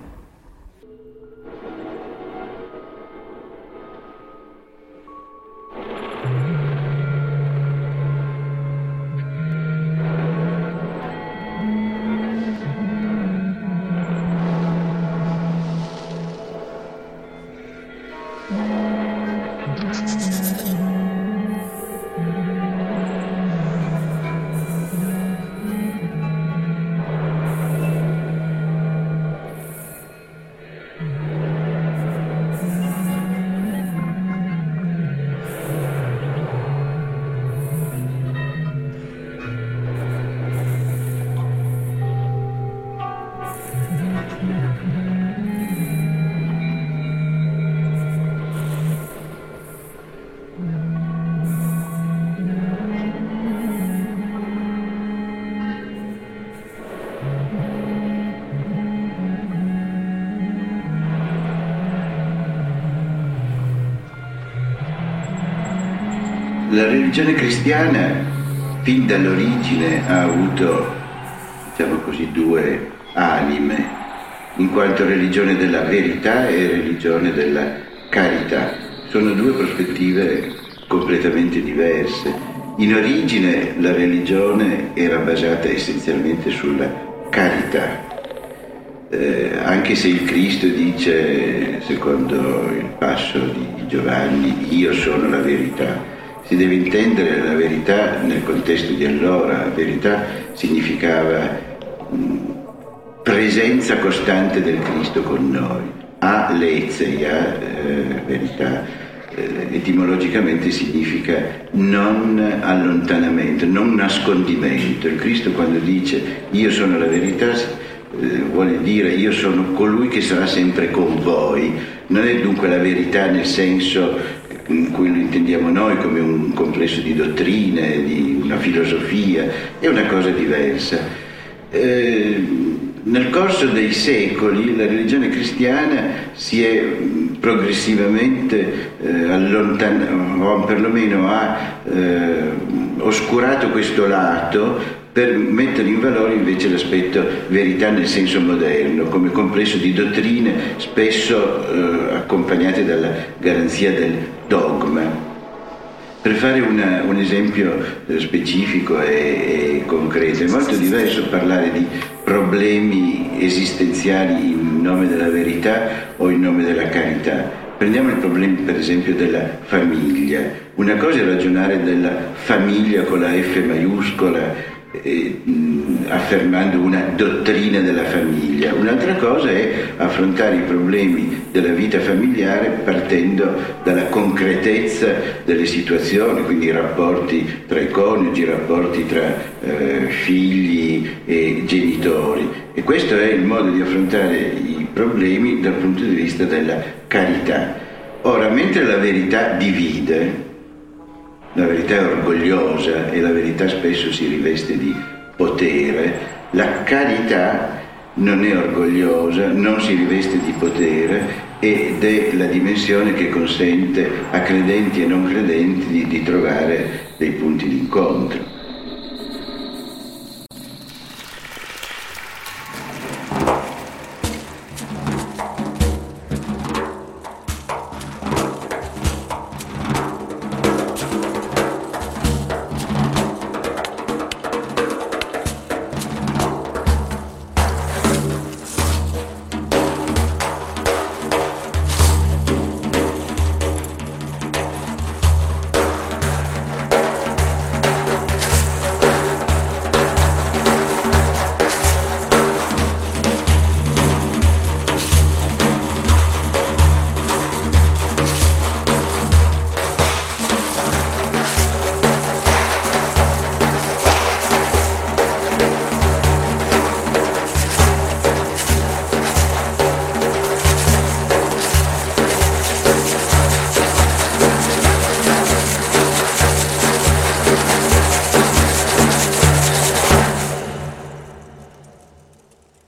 La religione cristiana fin dall'origine ha avuto, diciamo così, due anime, in quanto religione della verità e religione della carità. Sono due prospettive completamente diverse. In origine la religione era basata essenzialmente sulla carità, eh, anche se il Cristo dice, secondo il passo di Giovanni, io sono la verità. Si deve intendere la verità nel contesto di allora. La verità significava mh, presenza costante del Cristo con noi. Aletheia, eh, verità, eh, etimologicamente significa non allontanamento, non nascondimento. Il Cristo quando dice io sono la verità eh, vuole dire io sono colui che sarà sempre con voi. Non è dunque la verità nel senso in cui lo intendiamo noi come un complesso di dottrine, di una filosofia, è una cosa diversa. Eh, nel corso dei secoli la religione cristiana si è progressivamente eh, allontanata, o perlomeno ha eh, oscurato questo lato per mettere in valore invece l'aspetto verità nel senso moderno, come complesso di dottrine spesso eh, accompagnate dalla garanzia del dogma. Per fare una, un esempio eh, specifico e, e concreto, è molto diverso parlare di problemi esistenziali in nome della verità o in nome della carità. Prendiamo il problema per esempio della famiglia. Una cosa è ragionare della famiglia con la F maiuscola, Eh, affermando una dottrina della famiglia. Un'altra cosa è affrontare i problemi della vita familiare partendo dalla concretezza delle situazioni, quindi i rapporti tra i coniugi, i rapporti tra eh, figli e genitori. E questo è il modo di affrontare i problemi dal punto di vista della carità. Ora, mentre la verità divide, la verità è orgogliosa e la verità spesso si riveste di potere, la carità non è orgogliosa, non si riveste di potere ed è la dimensione che consente a credenti e non credenti di, di trovare dei punti d'incontro.